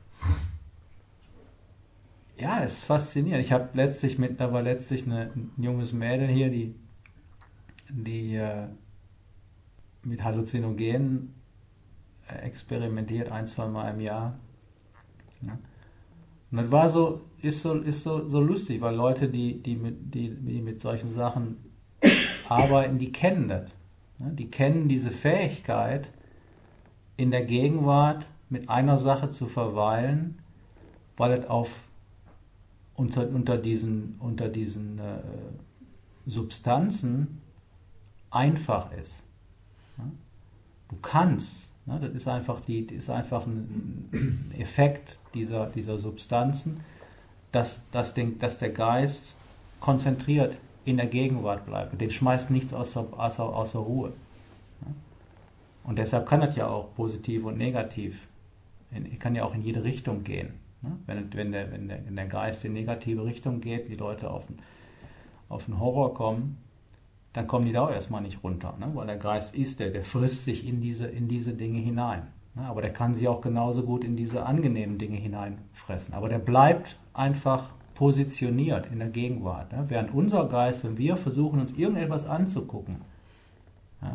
Ja, es ist faszinierend. Ich habe letztlich mit, da war letztlich eine, ein junges Mädel hier, die, die äh, mit Halluzinogenen äh, experimentiert, ein, zwei Mal im Jahr. Ja. Und das war so, ist so, ist so, so lustig, weil Leute, die, die, mit, die, die mit solchen Sachen arbeiten, die kennen das. Ja. Die kennen diese Fähigkeit, in der Gegenwart mit einer Sache zu verweilen, weil es auf Unter, unter diesen, unter diesen äh, Substanzen einfach ist. Ja? Du kannst, ne? Das ist einfach, die, das ist einfach ein Effekt dieser, dieser Substanzen, dass, dass, den, dass der Geist konzentriert in der Gegenwart bleibt. Den schmeißt nichts außer, außer, außer Ruhe. Ja? Und deshalb kann das ja auch positiv und negativ, in, kann ja auch in jede Richtung gehen. Wenn, wenn, der, wenn, der, wenn der Geist in negative Richtung geht, die Leute auf den, auf den Horror kommen, dann kommen die da auch erstmal nicht runter, ne? Weil der Geist ist, der, der frisst sich in diese, in diese Dinge hinein. Ne? Aber der kann sich auch genauso gut in diese angenehmen Dinge hineinfressen. Aber der bleibt einfach positioniert in der Gegenwart. Ne? Während unser Geist, wenn wir versuchen, uns irgendetwas anzugucken, ja,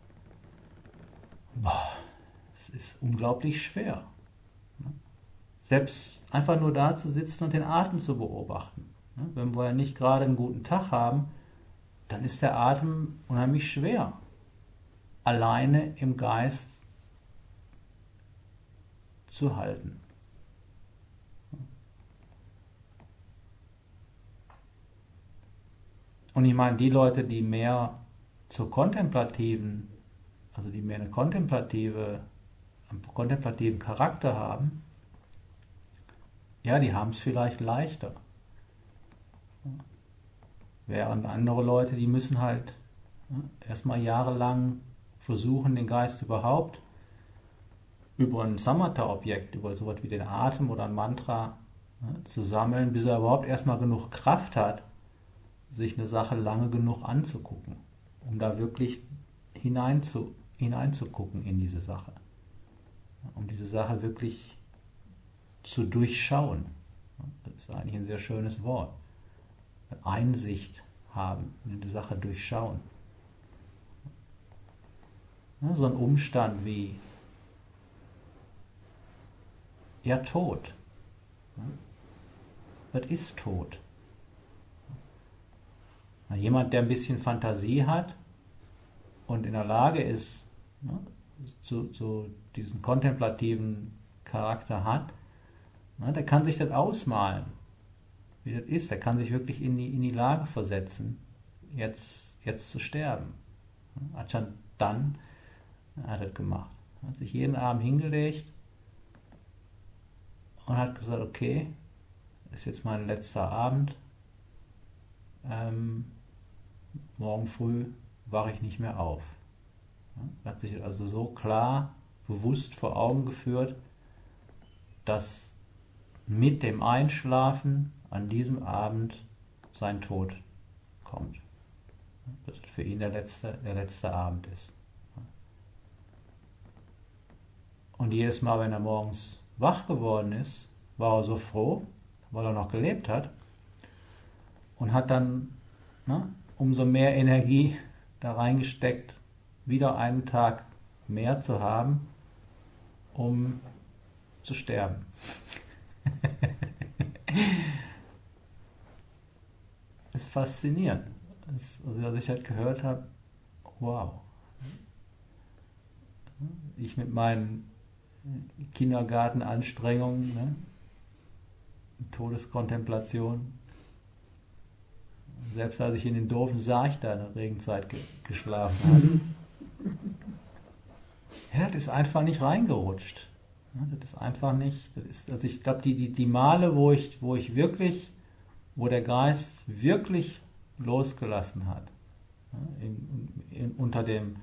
boah, es ist unglaublich schwer. Selbst einfach nur da zu sitzen und den Atem zu beobachten. Wenn wir nicht gerade einen guten Tag haben, dann ist der Atem unheimlich schwer, alleine im Geist zu halten. Und ich meine, die Leute, die mehr zur kontemplativen, also die mehr eine kontemplative, einen kontemplativen Charakter haben, ja, die haben es vielleicht leichter. Während andere Leute, die müssen halt ja, erstmal jahrelang versuchen, den Geist überhaupt über ein Samatha-Objekt, über so etwas wie den Atem oder ein Mantra ja, zu sammeln, bis er überhaupt erstmal genug Kraft hat, sich eine Sache lange genug anzugucken, um da wirklich hinein zu, hineinzugucken in diese Sache. Um diese Sache wirklich zu durchschauen. Das ist eigentlich ein sehr schönes Wort. Einsicht haben, eine Sache durchschauen. So ein Umstand wie ja, Tod. Was ist Tod? Jemand, der ein bisschen Fantasie hat und in der Lage ist, so, so diesen kontemplativen Charakter hat, der kann sich das ausmalen, wie das ist. Der kann sich wirklich in die, in die Lage versetzen, jetzt, jetzt zu sterben. Ajahn dann hat das gemacht. Er hat sich jeden Abend hingelegt und hat gesagt, okay, ist jetzt mein letzter Abend. Ähm, morgen früh wache ich nicht mehr auf. Er hat sich also so klar, bewusst vor Augen geführt, dass mit dem Einschlafen an diesem Abend sein Tod kommt. Dass es für ihn der letzte, der letzte Abend ist. Und jedes Mal, wenn er morgens wach geworden ist, war er so froh, weil er noch gelebt hat und hat dann ne, umso mehr Energie da reingesteckt, wieder einen Tag mehr zu haben, um zu sterben. Das ist faszinierend. Das, also als ich halt gehört habe, wow. Ich mit meinen Kindergartenanstrengungen, ne? Todeskontemplation. Selbst als ich in den doofen Sarg da in der Regenzeit ge geschlafen habe. Ja, das ist einfach nicht reingerutscht. Ja, das ist einfach nicht. Das ist, also ich glaube, die, die, die Male, wo ich, wo ich wirklich, wo der Geist wirklich losgelassen hat, ja, in, in, unter dem,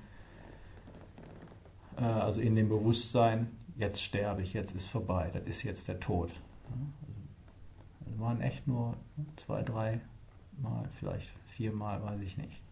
äh, also in dem Bewusstsein, jetzt sterbe ich, jetzt ist vorbei, das ist jetzt der Tod. Ja, also, das waren echt nur zwei, drei Mal, vielleicht viermal, weiß ich nicht.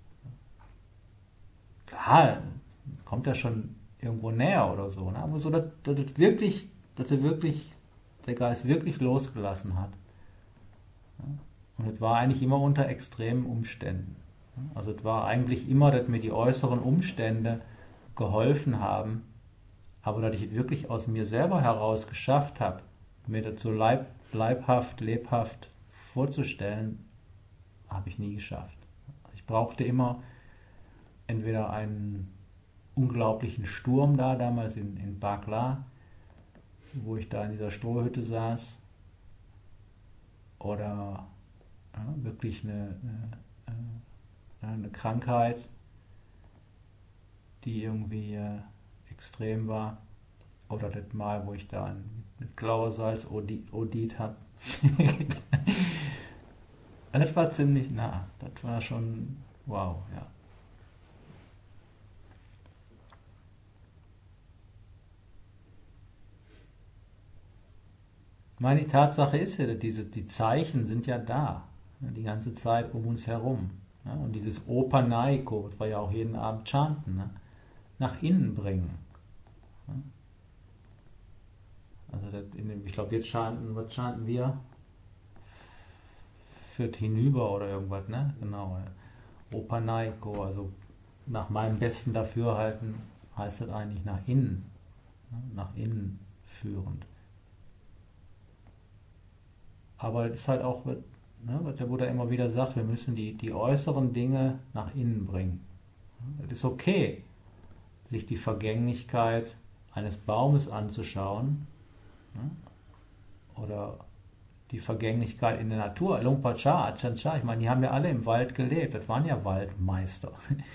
Klar, kommt er schon irgendwo näher oder so, ne? Aber so, dass, dass, das wirklich, dass er wirklich, der Geist wirklich losgelassen hat. Ja? Und es war eigentlich immer unter extremen Umständen. Ja? Also es war eigentlich immer, dass mir die äußeren Umstände geholfen haben, aber dass ich es wirklich aus mir selber heraus geschafft habe, mir das so leib, leibhaft, lebhaft vorzustellen, habe ich nie geschafft. Also ich brauchte immer entweder einen unglaublichen Sturm da, damals in, in Bakla, wo ich da in dieser Strohhütte saß, oder ja, wirklich eine, eine, eine Krankheit, die irgendwie äh, extrem war, oder das Mal, wo ich da mit Glauersalz odit habe. Das war ziemlich nah. Das war schon wow, ja. Meine Tatsache ist ja, dass diese, die Zeichen sind ja da, die ganze Zeit um uns herum. Ja, und dieses Opanaiko, das wir ja auch jeden Abend chanten, ne, nach innen bringen. Ja. Also das in dem, ich glaube, wir chanten, was chanten wir? Führt hinüber oder irgendwas, ne? Genau. Opanaiko, also nach meinem besten Dafürhalten heißt das eigentlich nach innen, ne? Nach innen führend. Aber es ist halt auch, ne, was der Buddha immer wieder sagt, wir müssen die, die äußeren Dinge nach innen bringen. Es ist okay, sich die Vergänglichkeit eines Baumes anzuschauen, ne? Oder die Vergänglichkeit in der Natur. Lungpa Cha, Achan Cha, ich meine, die haben ja alle im Wald gelebt, das waren ja Waldmeister.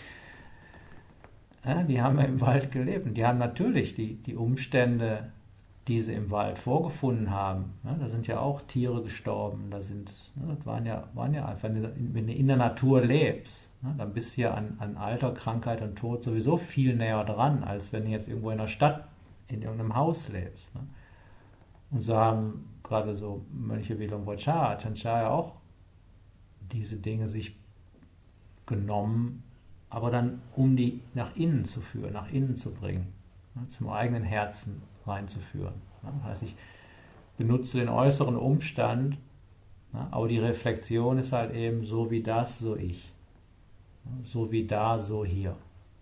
Ja, die haben ja im Wald gelebt und die haben natürlich die, die Umstände, die sie im Wald vorgefunden haben. Ne, da sind ja auch Tiere gestorben, da sind, ne, das waren ja, waren ja einfach, wenn du in der Natur lebst, ne, dann bist du ja an, an Alter, Krankheit und Tod sowieso viel näher dran, als wenn du jetzt irgendwo in der Stadt in irgendeinem Haus lebst. Ne. Und so haben gerade so Mönche wie Lungpa Cha, Achan Cha ja auch diese Dinge sich genommen, aber dann um die nach innen zu führen, nach innen zu bringen, ne, zum eigenen Herzen reinzuführen. Das heißt, ich benutze den äußeren Umstand, aber die Reflexion ist halt eben so wie das, so ich. So wie da, so hier.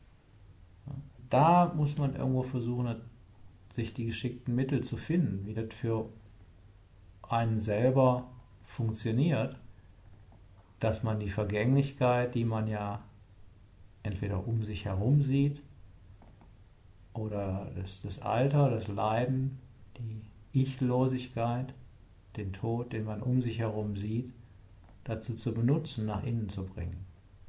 Da muss man irgendwo versuchen, sich die geschickten Mittel zu finden, wie das für einen selber funktioniert, dass man die Vergänglichkeit, die man ja entweder um sich herum sieht, oder das, das Alter, das Leiden, die Ichlosigkeit, den Tod, den man um sich herum sieht, dazu zu benutzen, nach innen zu bringen.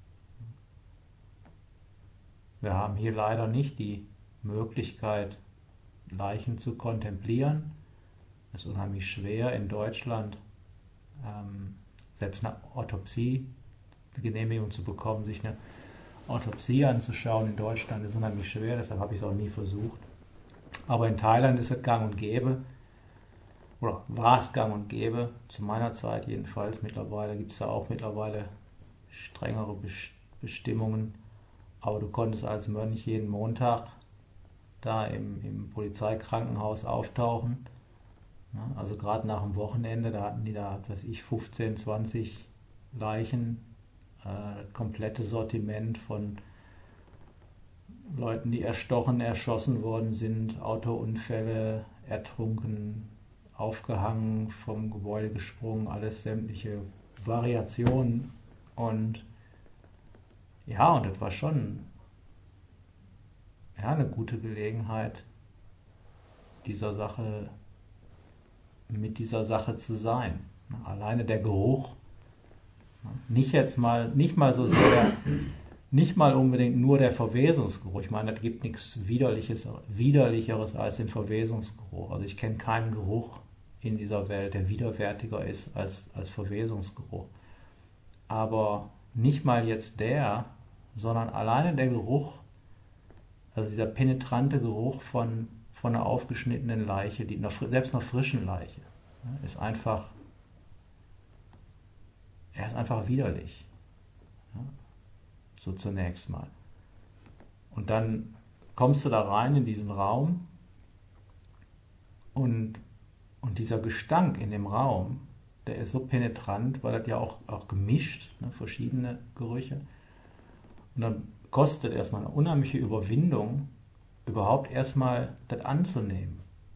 Wir haben hier leider nicht die Möglichkeit, Leichen zu kontemplieren. Es ist unheimlich schwer in Deutschland, ähm, selbst eine Autopsie eine Genehmigung zu bekommen, sich eine Autopsie anzuschauen in Deutschland, ist unheimlich schwer, deshalb habe ich es auch nie versucht. Aber in Thailand ist es gang und gäbe, oder war es gang und gäbe, zu meiner Zeit jedenfalls. Mittlerweile gibt es da auch mittlerweile strengere Bestimmungen, aber du konntest als Mönch jeden Montag da im, im Polizeikrankenhaus auftauchen. Ja, also gerade nach dem Wochenende, da hatten die da, was weiß ich, fünfzehn, zwanzig Leichen, äh, komplette Sortiment von Leuten, die erstochen, erschossen worden sind, Autounfälle, ertrunken, aufgehangen, vom Gebäude gesprungen, alles sämtliche Variationen. Und ja, und das war schon ja, eine gute Gelegenheit, dieser Sache, mit dieser Sache zu sein. Alleine der Geruch, nicht jetzt mal, nicht mal so sehr, nicht mal unbedingt nur der Verwesungsgeruch. Ich meine, es gibt nichts Widerliches, Widerlicheres als den Verwesungsgeruch. Also ich kenne keinen Geruch in dieser Welt, der widerwärtiger ist als, als Verwesungsgeruch. Aber nicht mal jetzt der, sondern alleine der Geruch, also dieser penetrante Geruch von, von einer aufgeschnittenen Leiche, die, selbst einer frischen Leiche, ist einfach, er ist einfach widerlich. So zunächst mal. Und dann kommst du da rein in diesen Raum und, und dieser Gestank in dem Raum, der ist so penetrant, weil das ja auch, auch gemischt, ne, verschiedene Gerüche. Und dann kostet erstmal eine unheimliche Überwindung, überhaupt erstmal das anzunehmen.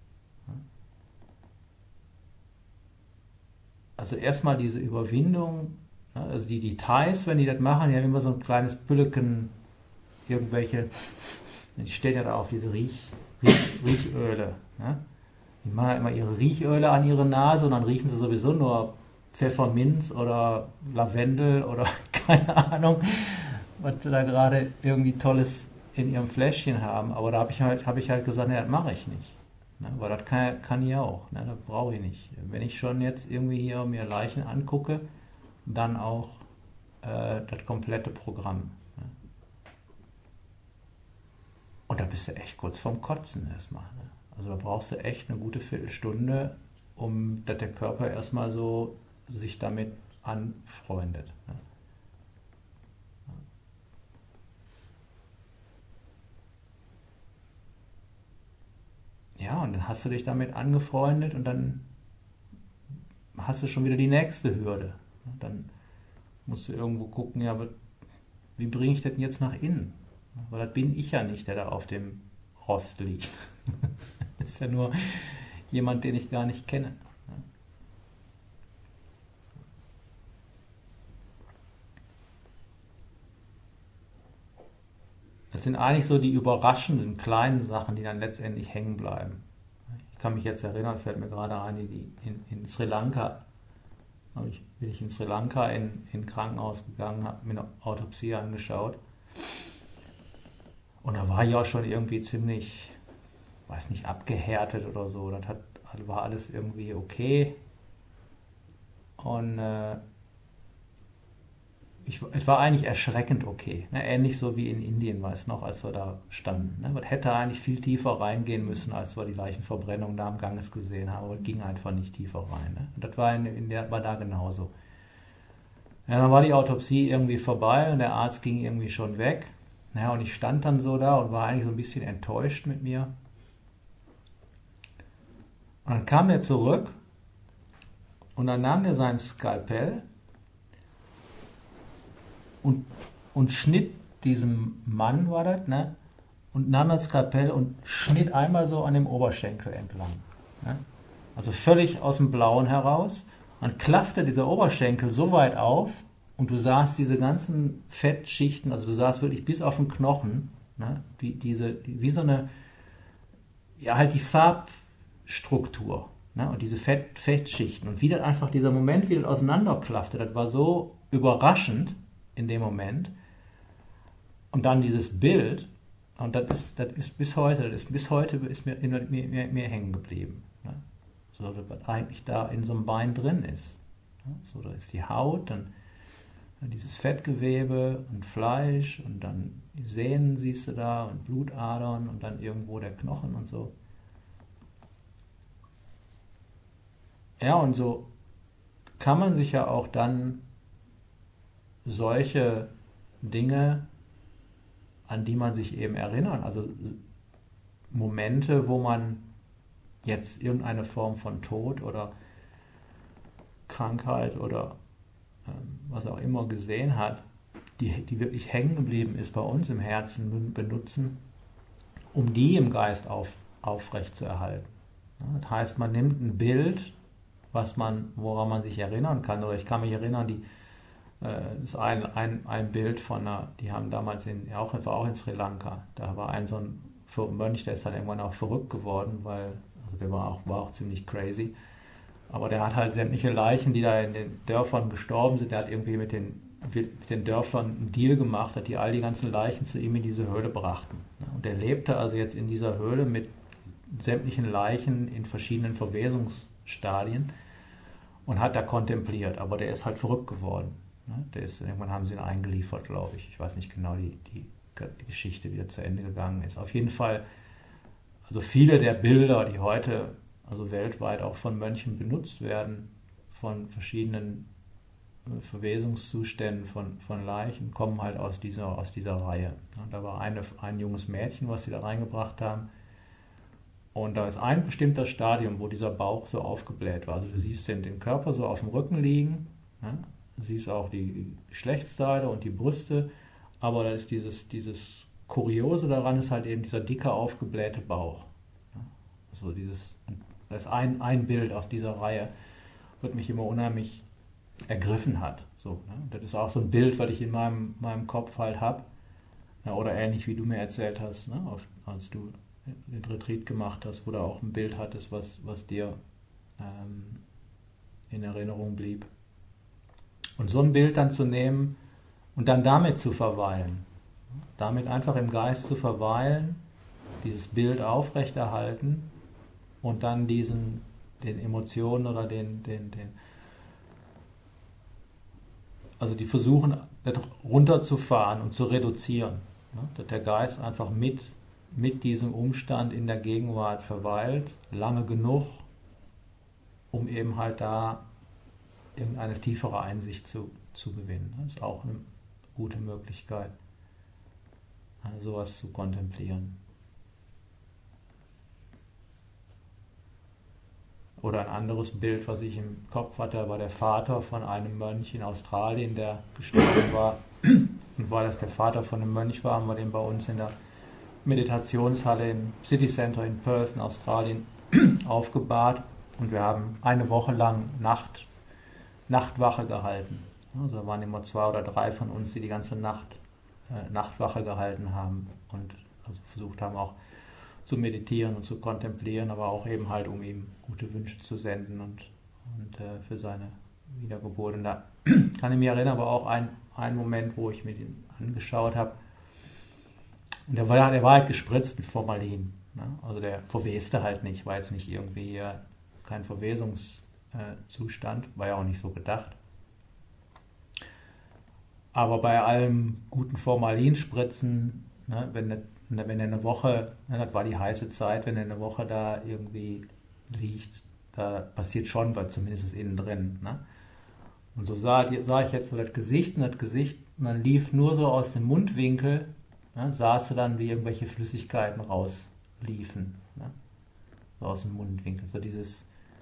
Also erstmal diese Überwindung, also die, die Thais, wenn die das machen, die haben immer so ein kleines Pülleken, irgendwelche, die stellen ja da auf diese Riech, Riech, Riechöle. Ne? Die machen ja immer ihre Riechöle an ihre Nase und dann riechen sie sowieso nur Pfefferminz oder Lavendel oder keine Ahnung, was sie da gerade irgendwie Tolles in ihrem Fläschchen haben. Aber da habe ich halt, hab ich halt gesagt, ne, das mache ich nicht. Ne? Weil das kann, kann ich auch, ne? Das brauche ich nicht. Wenn ich schon jetzt irgendwie hier mir Leichen angucke, dann auch äh, das komplette Programm. Ne? Und da bist du echt kurz vorm Kotzen erstmal. Ne? Also da brauchst du echt eine gute Viertelstunde, um dass der Körper erstmal so sich damit anfreundet. Ne? Ja, und dann hast du dich damit angefreundet und dann hast du schon wieder die nächste Hürde. Dann musst du irgendwo gucken, ja, wie bringe ich das denn jetzt nach innen? Weil das bin ich ja nicht, der da auf dem Rost liegt. Das ist ja nur jemand, den ich gar nicht kenne. Das sind eigentlich so die überraschenden kleinen Sachen, die dann letztendlich hängen bleiben. Ich kann mich jetzt erinnern, fällt mir gerade ein, die in, in Sri Lanka, ich, bin ich in Sri Lanka in ein Krankenhaus gegangen, habe mir eine Autopsie angeschaut. Und da war ich auch schon irgendwie ziemlich, weiß nicht, abgehärtet oder so. Das hat, war alles irgendwie okay. Und äh, ich, es war eigentlich erschreckend okay. Ne? Ähnlich so wie in Indien, weiß noch, als wir da standen. Ne? Man hätte eigentlich viel tiefer reingehen müssen, als wir die Leichenverbrennung da am Ganges gesehen haben. Aber es ging einfach nicht tiefer rein. Ne? Und das war, in, in der, war da genauso. Ja, dann war die Autopsie irgendwie vorbei und der Arzt ging irgendwie schon weg. Ja, und ich stand dann so da und war eigentlich so ein bisschen enttäuscht mit mir. Und dann kam er zurück und dann nahm er sein Skalpell und, und schnitt diesem Mann, war das, ne? Und nahm das Skalpell und schnitt einmal so an dem Oberschenkel entlang. Ne? Also völlig aus dem Blauen heraus. Dann klaffte dieser Oberschenkel so weit auf und du sahst diese ganzen Fettschichten, also du sahst wirklich bis auf den Knochen, ne? wie, diese, wie so eine, ja halt die Farbstruktur, ne? Und diese Fett, Fettschichten. Und wie das einfach, dieser Moment, wie das auseinanderklaffte, das war so überraschend in dem Moment. Und dann dieses Bild, und das ist, das ist bis heute, das ist bis heute ist mir, mir, mir, mir hängen geblieben. Ne? So, was eigentlich da in so einem Bein drin ist. Ne? So, da ist die Haut, dann dieses Fettgewebe und Fleisch und dann die Sehnen siehst du da und Blutadern und dann irgendwo der Knochen und so. Ja, und so kann man sich ja auch dann solche Dinge, an die man sich eben erinnert, also Momente, wo man jetzt irgendeine Form von Tod oder Krankheit oder ähm, was auch immer gesehen hat, die, die wirklich hängen geblieben ist bei uns im Herzen, benutzen, um die im Geist auf, aufrecht zu erhalten. Ja, das heißt, man nimmt ein Bild, was man, woran man sich erinnern kann, oder ich kann mich erinnern, die, äh, das ist ein, ein, ein Bild von einer, die haben damals in, auch, war auch in Sri Lanka, da war ein so ein Mönch, der ist dann irgendwann auch verrückt geworden, weil, also der war auch, war auch ziemlich crazy, aber der hat halt sämtliche Leichen, die da in den Dörfern gestorben sind, der hat irgendwie mit den, mit den Dörfern einen Deal gemacht, dass die all die ganzen Leichen zu ihm in diese Höhle brachten. Und der lebte also jetzt in dieser Höhle mit sämtlichen Leichen in verschiedenen Verwesungsstadien und hat da kontempliert, aber der ist halt verrückt geworden. Der ist, irgendwann haben sie ihn eingeliefert, glaube ich. Ich weiß nicht genau die, die, die Geschichte, wie er zu Ende gegangen ist. Auf jeden Fall, also viele der Bilder, die heute also weltweit auch von Mönchen benutzt werden, von verschiedenen Verwesungszuständen von, von Leichen, kommen halt aus dieser, aus dieser Reihe. Und da war eine, ein junges Mädchen, was sie da reingebracht haben. Und da ist ein bestimmter Stadium, wo dieser Bauch so aufgebläht war. Also du siehst den, den Körper so auf dem Rücken liegen, ne? Du siehst auch die Geschlechtsteile und die Brüste, aber da ist dieses, dieses Kuriose daran ist halt eben dieser dicke, aufgeblähte Bauch. Also dieses, das ist ein, ein Bild aus dieser Reihe, was mich immer unheimlich ergriffen hat. So, ne? Das ist auch so ein Bild, was ich in meinem, meinem Kopf halt habe. Ja, oder ähnlich wie du mir erzählt hast, ne? Auf, als du den Retreat gemacht hast, wo du auch ein Bild hattest, was, was dir ähm, in Erinnerung blieb. Und so ein Bild dann zu nehmen und dann damit zu verweilen. Damit einfach im Geist zu verweilen, dieses Bild aufrechterhalten und dann diesen, den Emotionen oder den, den, den also die versuchen, das runterzufahren und zu reduzieren. Dass der Geist einfach mit, mit diesem Umstand in der Gegenwart verweilt, lange genug, um eben halt da irgendeine tiefere Einsicht zu, zu gewinnen. Das ist auch eine gute Möglichkeit, sowas zu kontemplieren. Oder ein anderes Bild, was ich im Kopf hatte, war der Vater von einem Mönch in Australien, der gestorben war. Und weil das der Vater von einem Mönch war, haben wir den bei uns in der Meditationshalle im City Center in Perth in Australien aufgebahrt. Und wir haben eine Woche lang Nacht Nachtwache gehalten. Also da waren immer zwei oder drei von uns, die die ganze Nacht äh, Nachtwache gehalten haben und also versucht haben auch zu meditieren und zu kontemplieren, aber auch eben halt, um ihm gute Wünsche zu senden und, und äh, für seine Wiedergeburt. Und da kann ich mich erinnern, aber auch ein, ein Moment, wo ich mir den angeschaut habe. Und der war, der war halt gespritzt mit Formalin. Ne? Also der verweste halt nicht, war jetzt nicht irgendwie äh, kein Verwesungs Zustand, war ja auch nicht so gedacht. Aber bei allem guten Formalinspritzen, ne, wenn, ne, wenn er eine Woche, ne, das war die heiße Zeit, wenn er eine Woche da irgendwie liegt, da passiert schon was, zumindest innen drin. Ne? Und so sah, sah ich jetzt so das Gesicht und das Gesicht, und dann lief nur so aus dem Mundwinkel, ne, sahst du dann, wie irgendwelche Flüssigkeiten rausliefen. Ne? So aus dem Mundwinkel, so dieses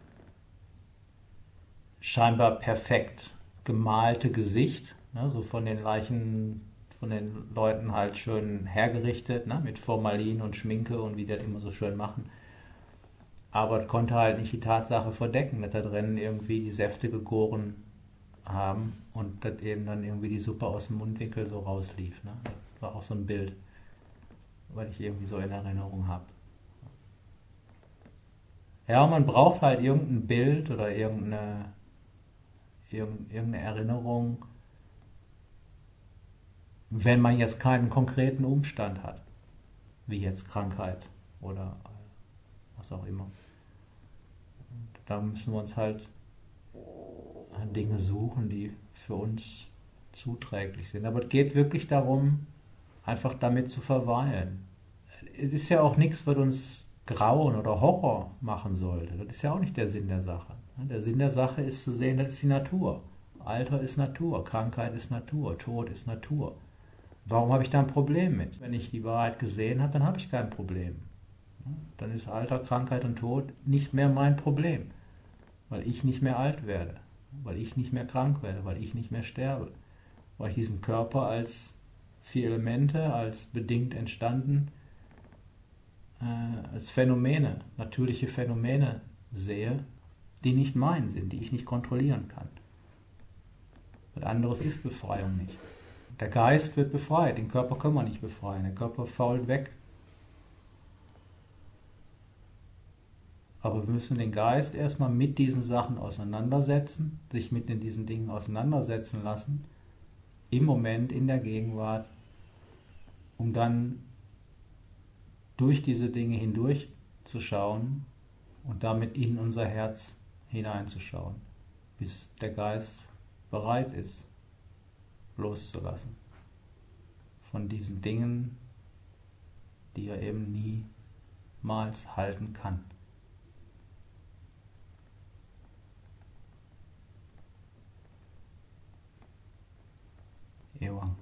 scheinbar perfekt gemalte Gesicht, ne, so von den Leichen, von den Leuten halt schön hergerichtet, ne, mit Formalin und Schminke und wie die das immer so schön machen. Aber das konnte halt nicht die Tatsache verdecken, dass da drin irgendwie die Säfte gegoren haben und dass eben dann irgendwie die Suppe aus dem Mundwinkel so rauslief. Ne. Das war auch so ein Bild, weil ich irgendwie so in Erinnerung habe. Ja, man braucht halt irgendein Bild oder irgendeine irgendeine Erinnerung, wenn man jetzt keinen konkreten Umstand hat, wie jetzt Krankheit oder was auch immer. Und da müssen wir uns halt Dinge suchen, die für uns zuträglich sind. Aber es geht wirklich darum, einfach damit zu verweilen. Es ist ja auch nichts, was uns Grauen oder Horror machen sollte. Das ist ja auch nicht der Sinn der Sache. Der Sinn der Sache ist zu sehen, das ist die Natur. Alter ist Natur, Krankheit ist Natur, Tod ist Natur. Warum habe ich da ein Problem mit? Wenn ich die Wahrheit gesehen habe, dann habe ich kein Problem. Dann ist Alter, Krankheit und Tod nicht mehr mein Problem, weil ich nicht mehr alt werde, weil ich nicht mehr krank werde, weil ich nicht mehr sterbe, weil ich diesen Körper als vier Elemente, als bedingt entstanden, als Phänomene, natürliche Phänomene sehe, die nicht mein sind, die ich nicht kontrollieren kann. Was anderes ist Befreiung nicht. Der Geist wird befreit, den Körper können wir nicht befreien, der Körper fault weg. Aber wir müssen den Geist erstmal mit diesen Sachen auseinandersetzen, sich mit in diesen Dingen auseinandersetzen lassen, im Moment, in der Gegenwart, um dann durch diese Dinge hindurch zu schauen und damit in unser Herz hineinzuschauen, bis der Geist bereit ist, loszulassen von diesen Dingen, die er eben niemals halten kann. Ewang.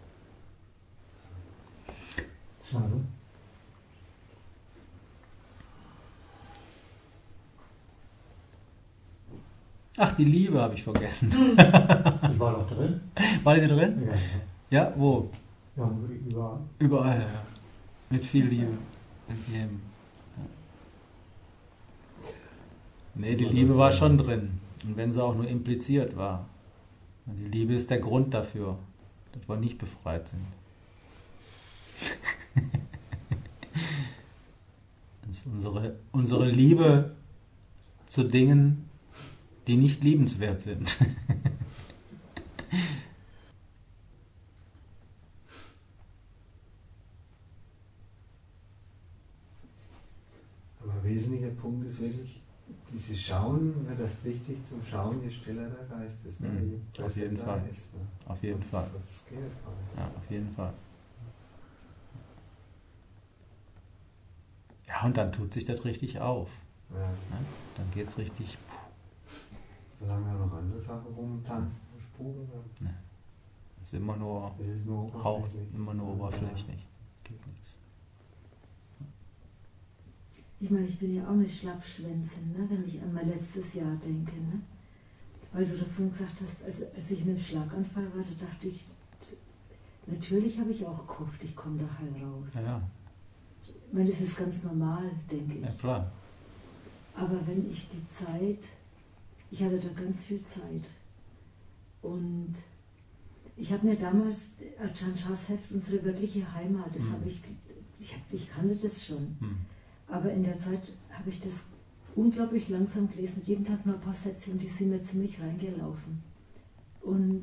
Schade. Ach, die Liebe habe ich vergessen. Die war doch drin. War die drin? Ja, Ja, wo? ja, überall. Überall, ja. Mit viel Liebe. Mit jedem. Ja. Nee, die Liebe war schon drin. Und wenn sie auch nur impliziert war. Die Liebe ist der Grund dafür, dass wir nicht befreit sind. Das ist unsere, unsere Liebe zu Dingen, die nicht liebenswert sind. Aber wesentlicher Punkt ist wirklich, dieses Schauen, ne, das ist wichtig zum Schauen, je stiller der Geist ist. Ne, Mhm, je auf jeden Fall. Ist, ne. Auf jeden das, Fall. Das geht es gar nicht. Ja, auf jeden Fall. Ja, und dann tut sich das richtig auf. Ja. Ne? Dann geht es richtig. Puh. Solange da noch andere Sachen rumtanzen und spuren, dann Ne. Ist immer nur ist es nur Hauch, oberflächlich. immer nur oberflächlich. Geht nichts. Ich meine, ich bin ja auch eine Schlappschwänzin, ne, wenn ich an mein letztes Jahr denke. Ne? Weil du davon gesagt hast, also, als ich in einem Schlaganfall war, da dachte ich, natürlich habe ich auch gehofft, ich komme da heil raus. Ja, ja. Ich meine, das ist ganz normal, denke ich. Ja, klar. Aber wenn ich die Zeit, ich hatte da ganz viel Zeit. Und ich habe mir damals, Ajahn Chahs Heft, unsere wirkliche Heimat, das Mhm. habe ich, ich, hab, ich kannte das schon. Hm. Aber in der Zeit habe ich das unglaublich langsam gelesen, jeden Tag nur ein paar Sätze und die sind mir ziemlich reingelaufen. Und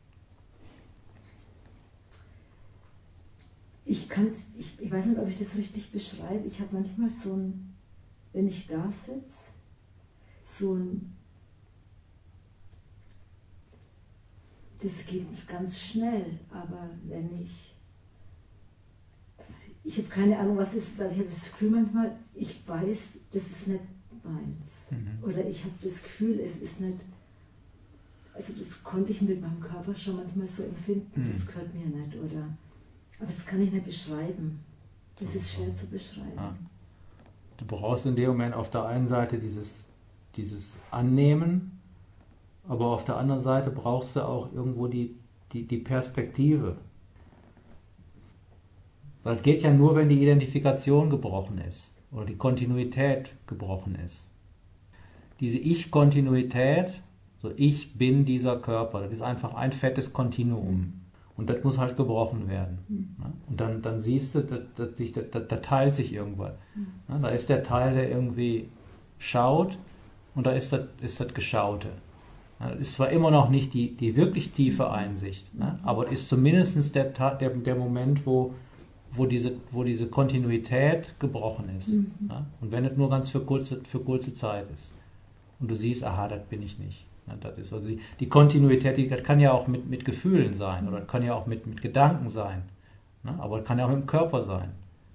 ich kann's, ich, ich weiß nicht, ob ich das richtig beschreibe, ich habe manchmal so ein, wenn ich da sitze, so ein, das geht ganz schnell, aber wenn ich, ich habe keine Ahnung, was ist es, aber ich habe das Gefühl manchmal, ich weiß, das ist nicht meins. Mhm. Oder ich habe das Gefühl, es ist nicht, also das konnte ich mit meinem Körper schon manchmal so empfinden, Mhm. das gehört mir nicht, oder, aber das kann ich nicht beschreiben. Das ist schwer zu beschreiben. Ja. Du brauchst in dem Moment auf der einen Seite dieses, dieses Annehmen, aber auf der anderen Seite brauchst du auch irgendwo die, die, die Perspektive. Weil es geht ja nur, wenn die Identifikation gebrochen ist oder die Kontinuität gebrochen ist. Diese Ich-Kontinuität, so ich bin dieser Körper, das ist einfach ein fettes Kontinuum. Und das muss halt gebrochen werden. Mhm. Und dann, dann siehst du, da, da, da, da teilt sich irgendwas. Mhm. Da ist der Teil, der irgendwie schaut, und da ist das, ist das Geschaute. Das ist zwar immer noch nicht die, die wirklich tiefe Einsicht, ne? Aber es ist zumindest der, der, der Moment, wo, wo, diese, wo diese Kontinuität gebrochen ist. Mhm. Ne? Und wenn es nur ganz für kurze, für kurze Zeit ist. Und du siehst, aha, das bin ich nicht. Das ist also die, die Kontinuität, die, das kann ja auch mit, mit Gefühlen sein oder das kann ja auch mit, mit Gedanken sein. Aber das kann ja auch mit dem Körper sein.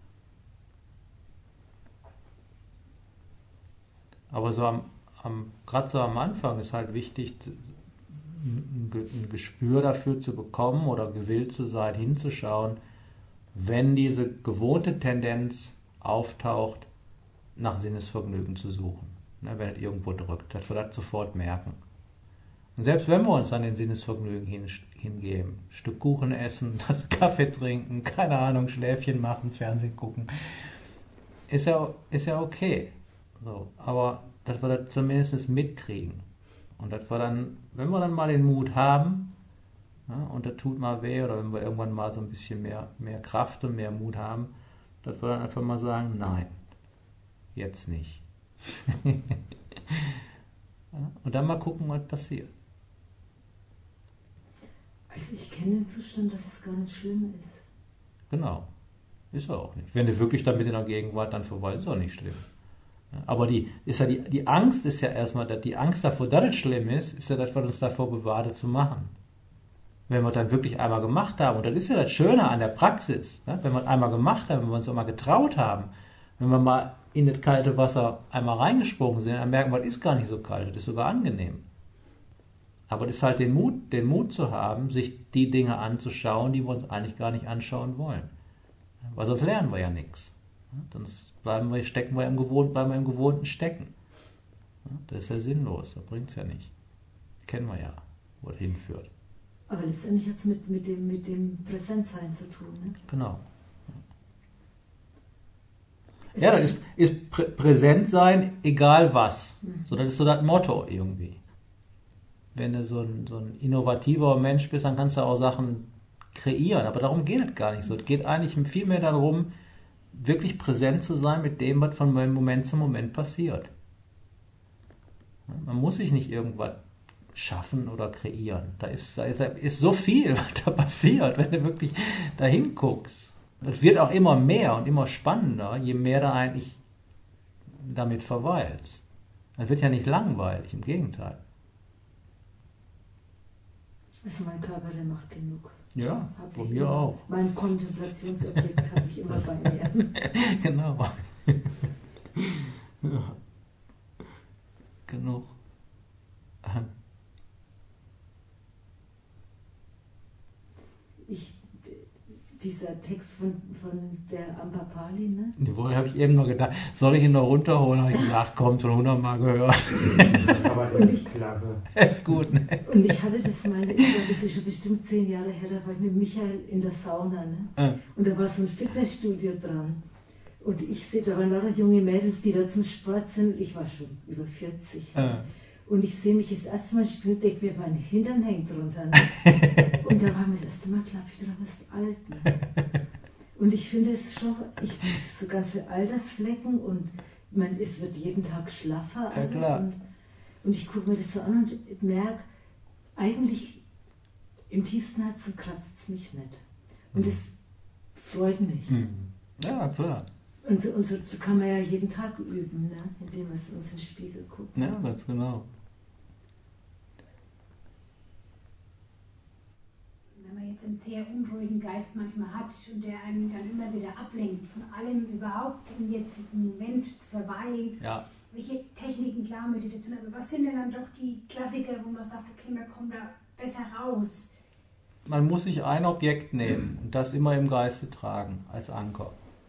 Aber so am, am, gerade so am Anfang ist halt wichtig, ein, ein Gespür dafür zu bekommen oder gewillt zu sein, hinzuschauen, wenn diese gewohnte Tendenz auftaucht, nach Sinnesvergnügen zu suchen. Ne, wenn es irgendwo drückt, dass wir das sofort merken. Und selbst wenn wir uns an den Sinnesvergnügen hin, hingeben, ein Stück Kuchen essen, das Kaffee trinken, keine Ahnung, Schläfchen machen, Fernsehen gucken, ist ja, ist ja okay. So, aber dass wir das zumindest mitkriegen. Und dass wir dann, wenn wir dann mal den Mut haben, ja, und das tut mal weh, oder wenn wir irgendwann mal so ein bisschen mehr, mehr Kraft und mehr Mut haben, dass wir dann einfach mal sagen, nein, jetzt nicht. Ja, und dann mal gucken, was passiert. Also ich kenne den Zustand, dass es gar nicht schlimm ist. Genau. Ist er auch nicht. Wenn du wirklich damit in der Gegenwart dann vorbei ist, ist auch nicht schlimm. Ja, aber die, ist ja die, die Angst ist ja erstmal, dass die Angst davor, dass es schlimm ist, ist ja das, was uns davor bewahrt, das zu machen. Wenn wir dann wirklich einmal gemacht haben, und das ist ja das Schöne an der Praxis, ja, wenn wir es einmal gemacht haben, wenn wir uns auch mal getraut haben, wenn wir mal in das kalte Wasser einmal reingesprungen sind, dann merken wir, es ist gar nicht so kalt, es ist sogar angenehm. Aber das ist halt den Mut, den Mut zu haben, sich die Dinge anzuschauen, die wir uns eigentlich gar nicht anschauen wollen. Weil sonst lernen wir ja nichts. Sonst bleiben wir, stecken wir im gewohnten, bleiben wir im gewohnten Stecken. Das ist ja sinnlos, das bringt es ja nicht. Das kennen wir ja, wo es hinführt. Aber letztendlich hat es mit, mit, dem, mit dem Präsentsein zu tun. Ne? Genau. Ja, das ist, ist prä präsent sein, egal was. Mhm. So, das ist so das Motto irgendwie. Wenn du so ein, so ein innovativer Mensch bist, dann kannst du auch Sachen kreieren. Aber darum geht es gar nicht so. Es geht eigentlich viel mehr darum, wirklich präsent zu sein mit dem, was von Moment zu Moment passiert. Man muss sich nicht irgendwas schaffen oder kreieren. Da ist, da ist, da ist so viel, was da passiert, wenn du wirklich da hinguckst. Es wird auch immer mehr und immer spannender, je mehr du eigentlich damit verweilst. Es wird ja nicht langweilig, im Gegenteil. Also mein Körper, der macht genug. Ja, bei mir auch. Mein Kontemplationsobjekt habe ich immer bei mir. Genau. Ja. Genug. Ich, dieser Text von, von der Ampapali, ne? Jawohl, habe ich eben noch gedacht, soll ich ihn noch runterholen? Habe ich gedacht, komm, schon hundertmal gehört. Aber der ist klasse. Ist gut, ne? Und ich hatte das mal, ich glaube, das ist schon bestimmt zehn Jahre her, da war ich mit Michael in der Sauna, ne? Ah. Und da war so ein Fitnessstudio dran. Und ich sehe, da waren lauter junge Mädels, die da zum Sport sind. Ich war schon über vierzig. Ah. Und ich sehe mich das erste Mal spielen, denke mir, mein Hintern hängt drunter. Ne? Und da war mir das erste Mal klar, ich dachte, du bist alt. Ne? Und ich finde es schon, ich habe so ganz viele Altersflecken und man, es wird jeden Tag schlaffer. Alles. Ja, klar. Und, und ich gucke mir das so an und merke, eigentlich im tiefsten Herzen kratzt es mich nicht. Und es freut mich. Ja, klar. Und so, und so kann man ja jeden Tag üben, ne? Indem man uns in den Spiegel guckt. Ja, ganz genau. Wenn man jetzt einen sehr unruhigen Geist manchmal hat und der einen dann immer wieder ablenkt von allem überhaupt im jetzigen Moment zu verweilen, ja. Welche Techniken, klar, Meditation, aber was sind denn dann doch die Klassiker, wo man sagt, okay, man kommt da besser raus? Man muss sich ein Objekt nehmen und das immer im Geiste tragen, als Anker.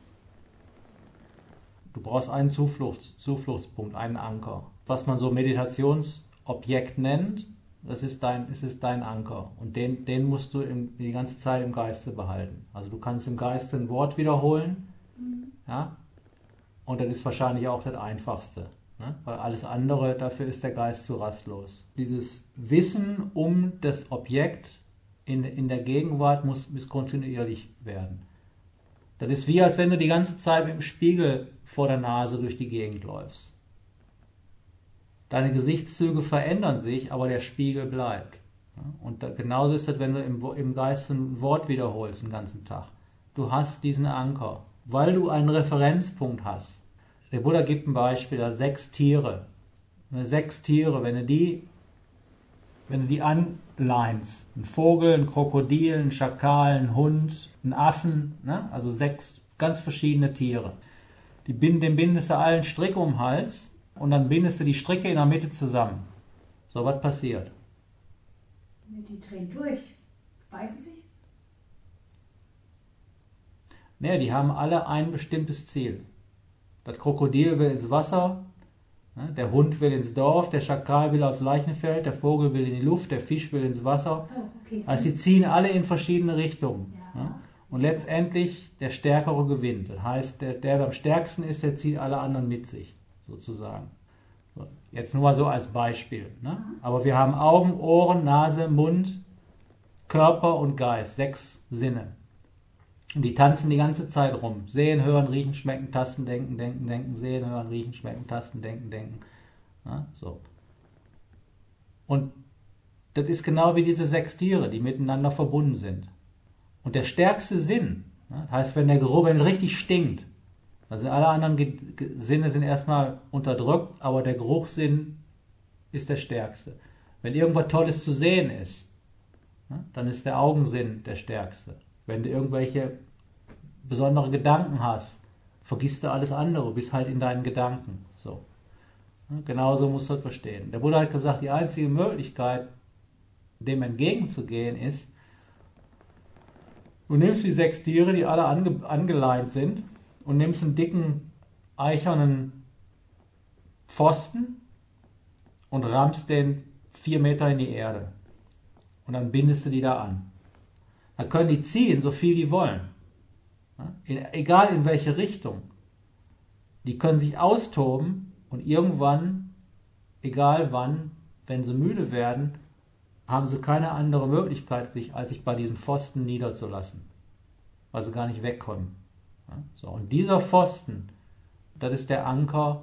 Du brauchst einen Zufluchts, Zufluchtspunkt, einen Anker. Was man so Meditationsobjekt nennt, das ist dein, das ist dein Anker. Und den, den musst du im, die ganze Zeit im Geiste behalten. Also du kannst im Geiste ein Wort wiederholen, mhm. ja, und das ist wahrscheinlich auch das Einfachste. Ne? Weil alles andere, dafür ist der Geist zu rastlos. Dieses Wissen um das Objekt in, in der Gegenwart muss, muss kontinuierlich werden. Das ist wie, als wenn du die ganze Zeit mit dem Spiegel vor der Nase durch die Gegend läufst. Deine Gesichtszüge verändern sich, aber der Spiegel bleibt. Und da, genauso ist das, wenn du im, im Geist ein Wort wiederholst den ganzen Tag. Du hast diesen Anker, weil du einen Referenzpunkt hast. Der Buddha gibt ein Beispiel, da sechs Tiere. Sechs Tiere, wenn du die wenn du die anleinst, ein Vogel, ein Krokodil, ein Schakal, ein Hund, ein Affen, ne? Also sechs ganz verschiedene Tiere. Die bind, dem bindest du allen Strick um den Hals und dann bindest du die Stricke in der Mitte zusammen. So, was passiert? Die drehen durch, beißen sich. Ne, die haben alle ein bestimmtes Ziel. Das Krokodil will ins Wasser, ne? Der Hund will ins Dorf, der Schakal will aufs Leichenfeld, der Vogel will in die Luft, der Fisch will ins Wasser. Oh, okay. Also sie ziehen alle in verschiedene Richtungen. Ja. Ne? Und letztendlich der Stärkere gewinnt. Das heißt, der, der am stärksten ist, der zieht alle anderen mit sich, sozusagen. So, jetzt nur mal so als Beispiel. Ne? Aber wir haben Augen, Ohren, Nase, Mund, Körper und Geist, sechs Sinne. Und die tanzen die ganze Zeit rum. Sehen, hören, riechen, schmecken, tasten, denken, denken, denken, sehen, hören, riechen, schmecken, tasten, denken, denken. Ja, so. Und das ist genau wie diese sechs Tiere, die miteinander verbunden sind. Und der stärkste Sinn, das heißt, wenn der Geruch, wenn es richtig stinkt, also alle anderen Ge Ge Sinne sind erstmal unterdrückt, aber der Geruchssinn ist der stärkste. Wenn irgendwas Tolles zu sehen ist, dann ist der Augensinn der stärkste. Wenn du irgendwelche besondere Gedanken hast, vergisst du alles andere, bist halt in deinen Gedanken. So. Genauso musst du das verstehen. Der Buddha hat gesagt, die einzige Möglichkeit, dem entgegenzugehen, ist, du nimmst die sechs Tiere, die alle ange angeleint sind, und nimmst einen dicken, eichernen Pfosten und rammst den vier Meter in die Erde. Und dann bindest du die da an. Dann können die ziehen, so viel die wollen. In, egal in welche Richtung. Die können sich austoben und irgendwann, egal wann, wenn sie müde werden, haben sie keine andere Möglichkeit, sich, als sich bei diesem Pfosten niederzulassen. Weil sie gar nicht wegkommen. So, und dieser Pfosten, das ist der Anker,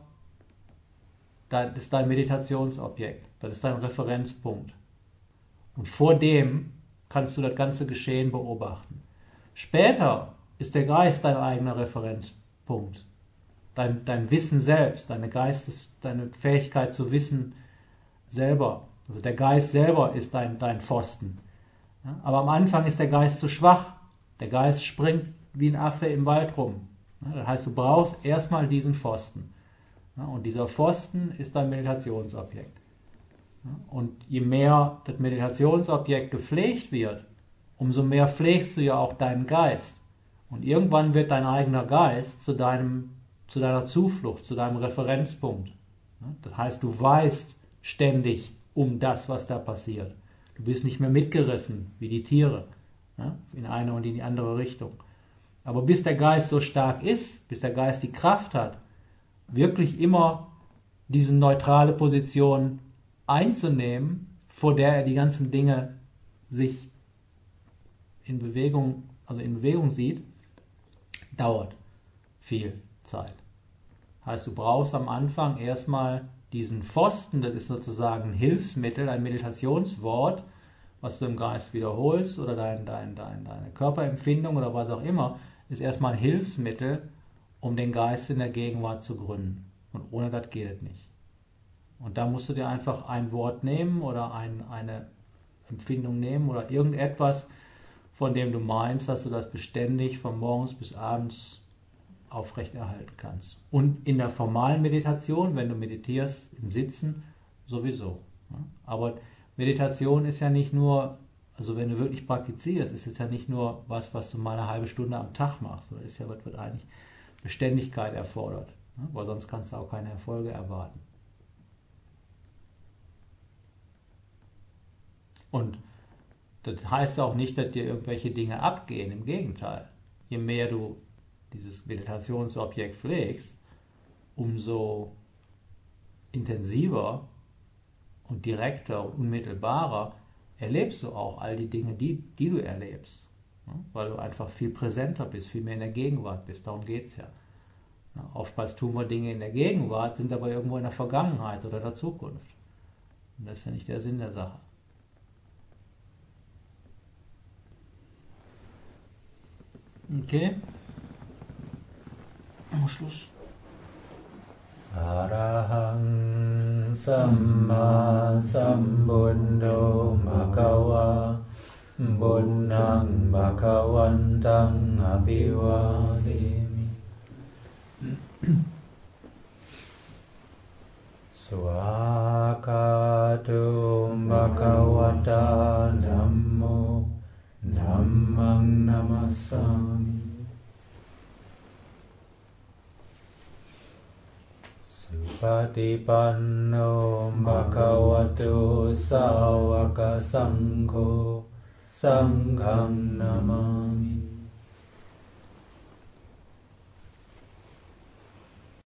das ist dein Meditationsobjekt, das ist dein Referenzpunkt. Und vor dem kannst du das ganze Geschehen beobachten. Später ist der Geist dein eigener Referenzpunkt. Dein, dein Wissen selbst, deine Geistes, deine Fähigkeit zu wissen selber. Also der Geist selber ist dein, dein Pfosten. Ja, aber am Anfang ist der Geist zu schwach. Der Geist springt wie ein Affe im Wald rum. Ja, das heißt, du brauchst erstmal diesen Pfosten. Ja, und dieser Pfosten ist dein Meditationsobjekt. Und je mehr das Meditationsobjekt gepflegt wird, umso mehr pflegst du ja auch deinen Geist. Und irgendwann wird dein eigener Geist zu, deinem, zu deiner Zuflucht, zu deinem Referenzpunkt. Das heißt, du weißt ständig um das, was da passiert. Du bist nicht mehr mitgerissen wie die Tiere, in eine und in die andere Richtung. Aber bis der Geist so stark ist, bis der Geist die Kraft hat, wirklich immer diese neutrale Position einzunehmen, vor der er die ganzen Dinge sich in Bewegung, also in Bewegung sieht, dauert viel Zeit. Heißt, du brauchst am Anfang erstmal diesen Pfosten, das ist sozusagen ein Hilfsmittel, ein Meditationswort, was du im Geist wiederholst, oder dein, dein, dein, deine Körperempfindung oder was auch immer, ist erstmal ein Hilfsmittel, um den Geist in der Gegenwart zu gründen. Und ohne das geht es nicht. Und da musst du dir einfach ein Wort nehmen oder ein, eine Empfindung nehmen oder irgendetwas, von dem du meinst, dass du das beständig von morgens bis abends aufrechterhalten kannst. Und in der formalen Meditation, wenn du meditierst, im Sitzen, sowieso. Aber Meditation ist ja nicht nur, also wenn du wirklich praktizierst, ist es ja nicht nur was, was du mal eine halbe Stunde am Tag machst, sondern ist ja was, was eigentlich Beständigkeit erfordert. Weil sonst kannst du auch keine Erfolge erwarten. Und das heißt auch nicht, dass dir irgendwelche Dinge abgehen, im Gegenteil. Je mehr du dieses Meditationsobjekt pflegst, umso intensiver und direkter und unmittelbarer erlebst du auch all die Dinge, die, die du erlebst. Weil du einfach viel präsenter bist, viel mehr in der Gegenwart bist. Darum geht es ja. Oftmals tun wir Dinge in der Gegenwart, sind aber irgendwo in der Vergangenheit oder der Zukunft. Und das ist ja nicht der Sinn der Sache. Okay. Schluss. Arahang สัมมาสัมพุทโธภะคะวะบุญนังภะคะวันตังอภิวาเทมิสวากาโตภะคะวะตาธัมโมธัมมังนามัสสามิสุปฏิปันโนภะคะวะโตสาวกสังโฆสังฆังนามามิ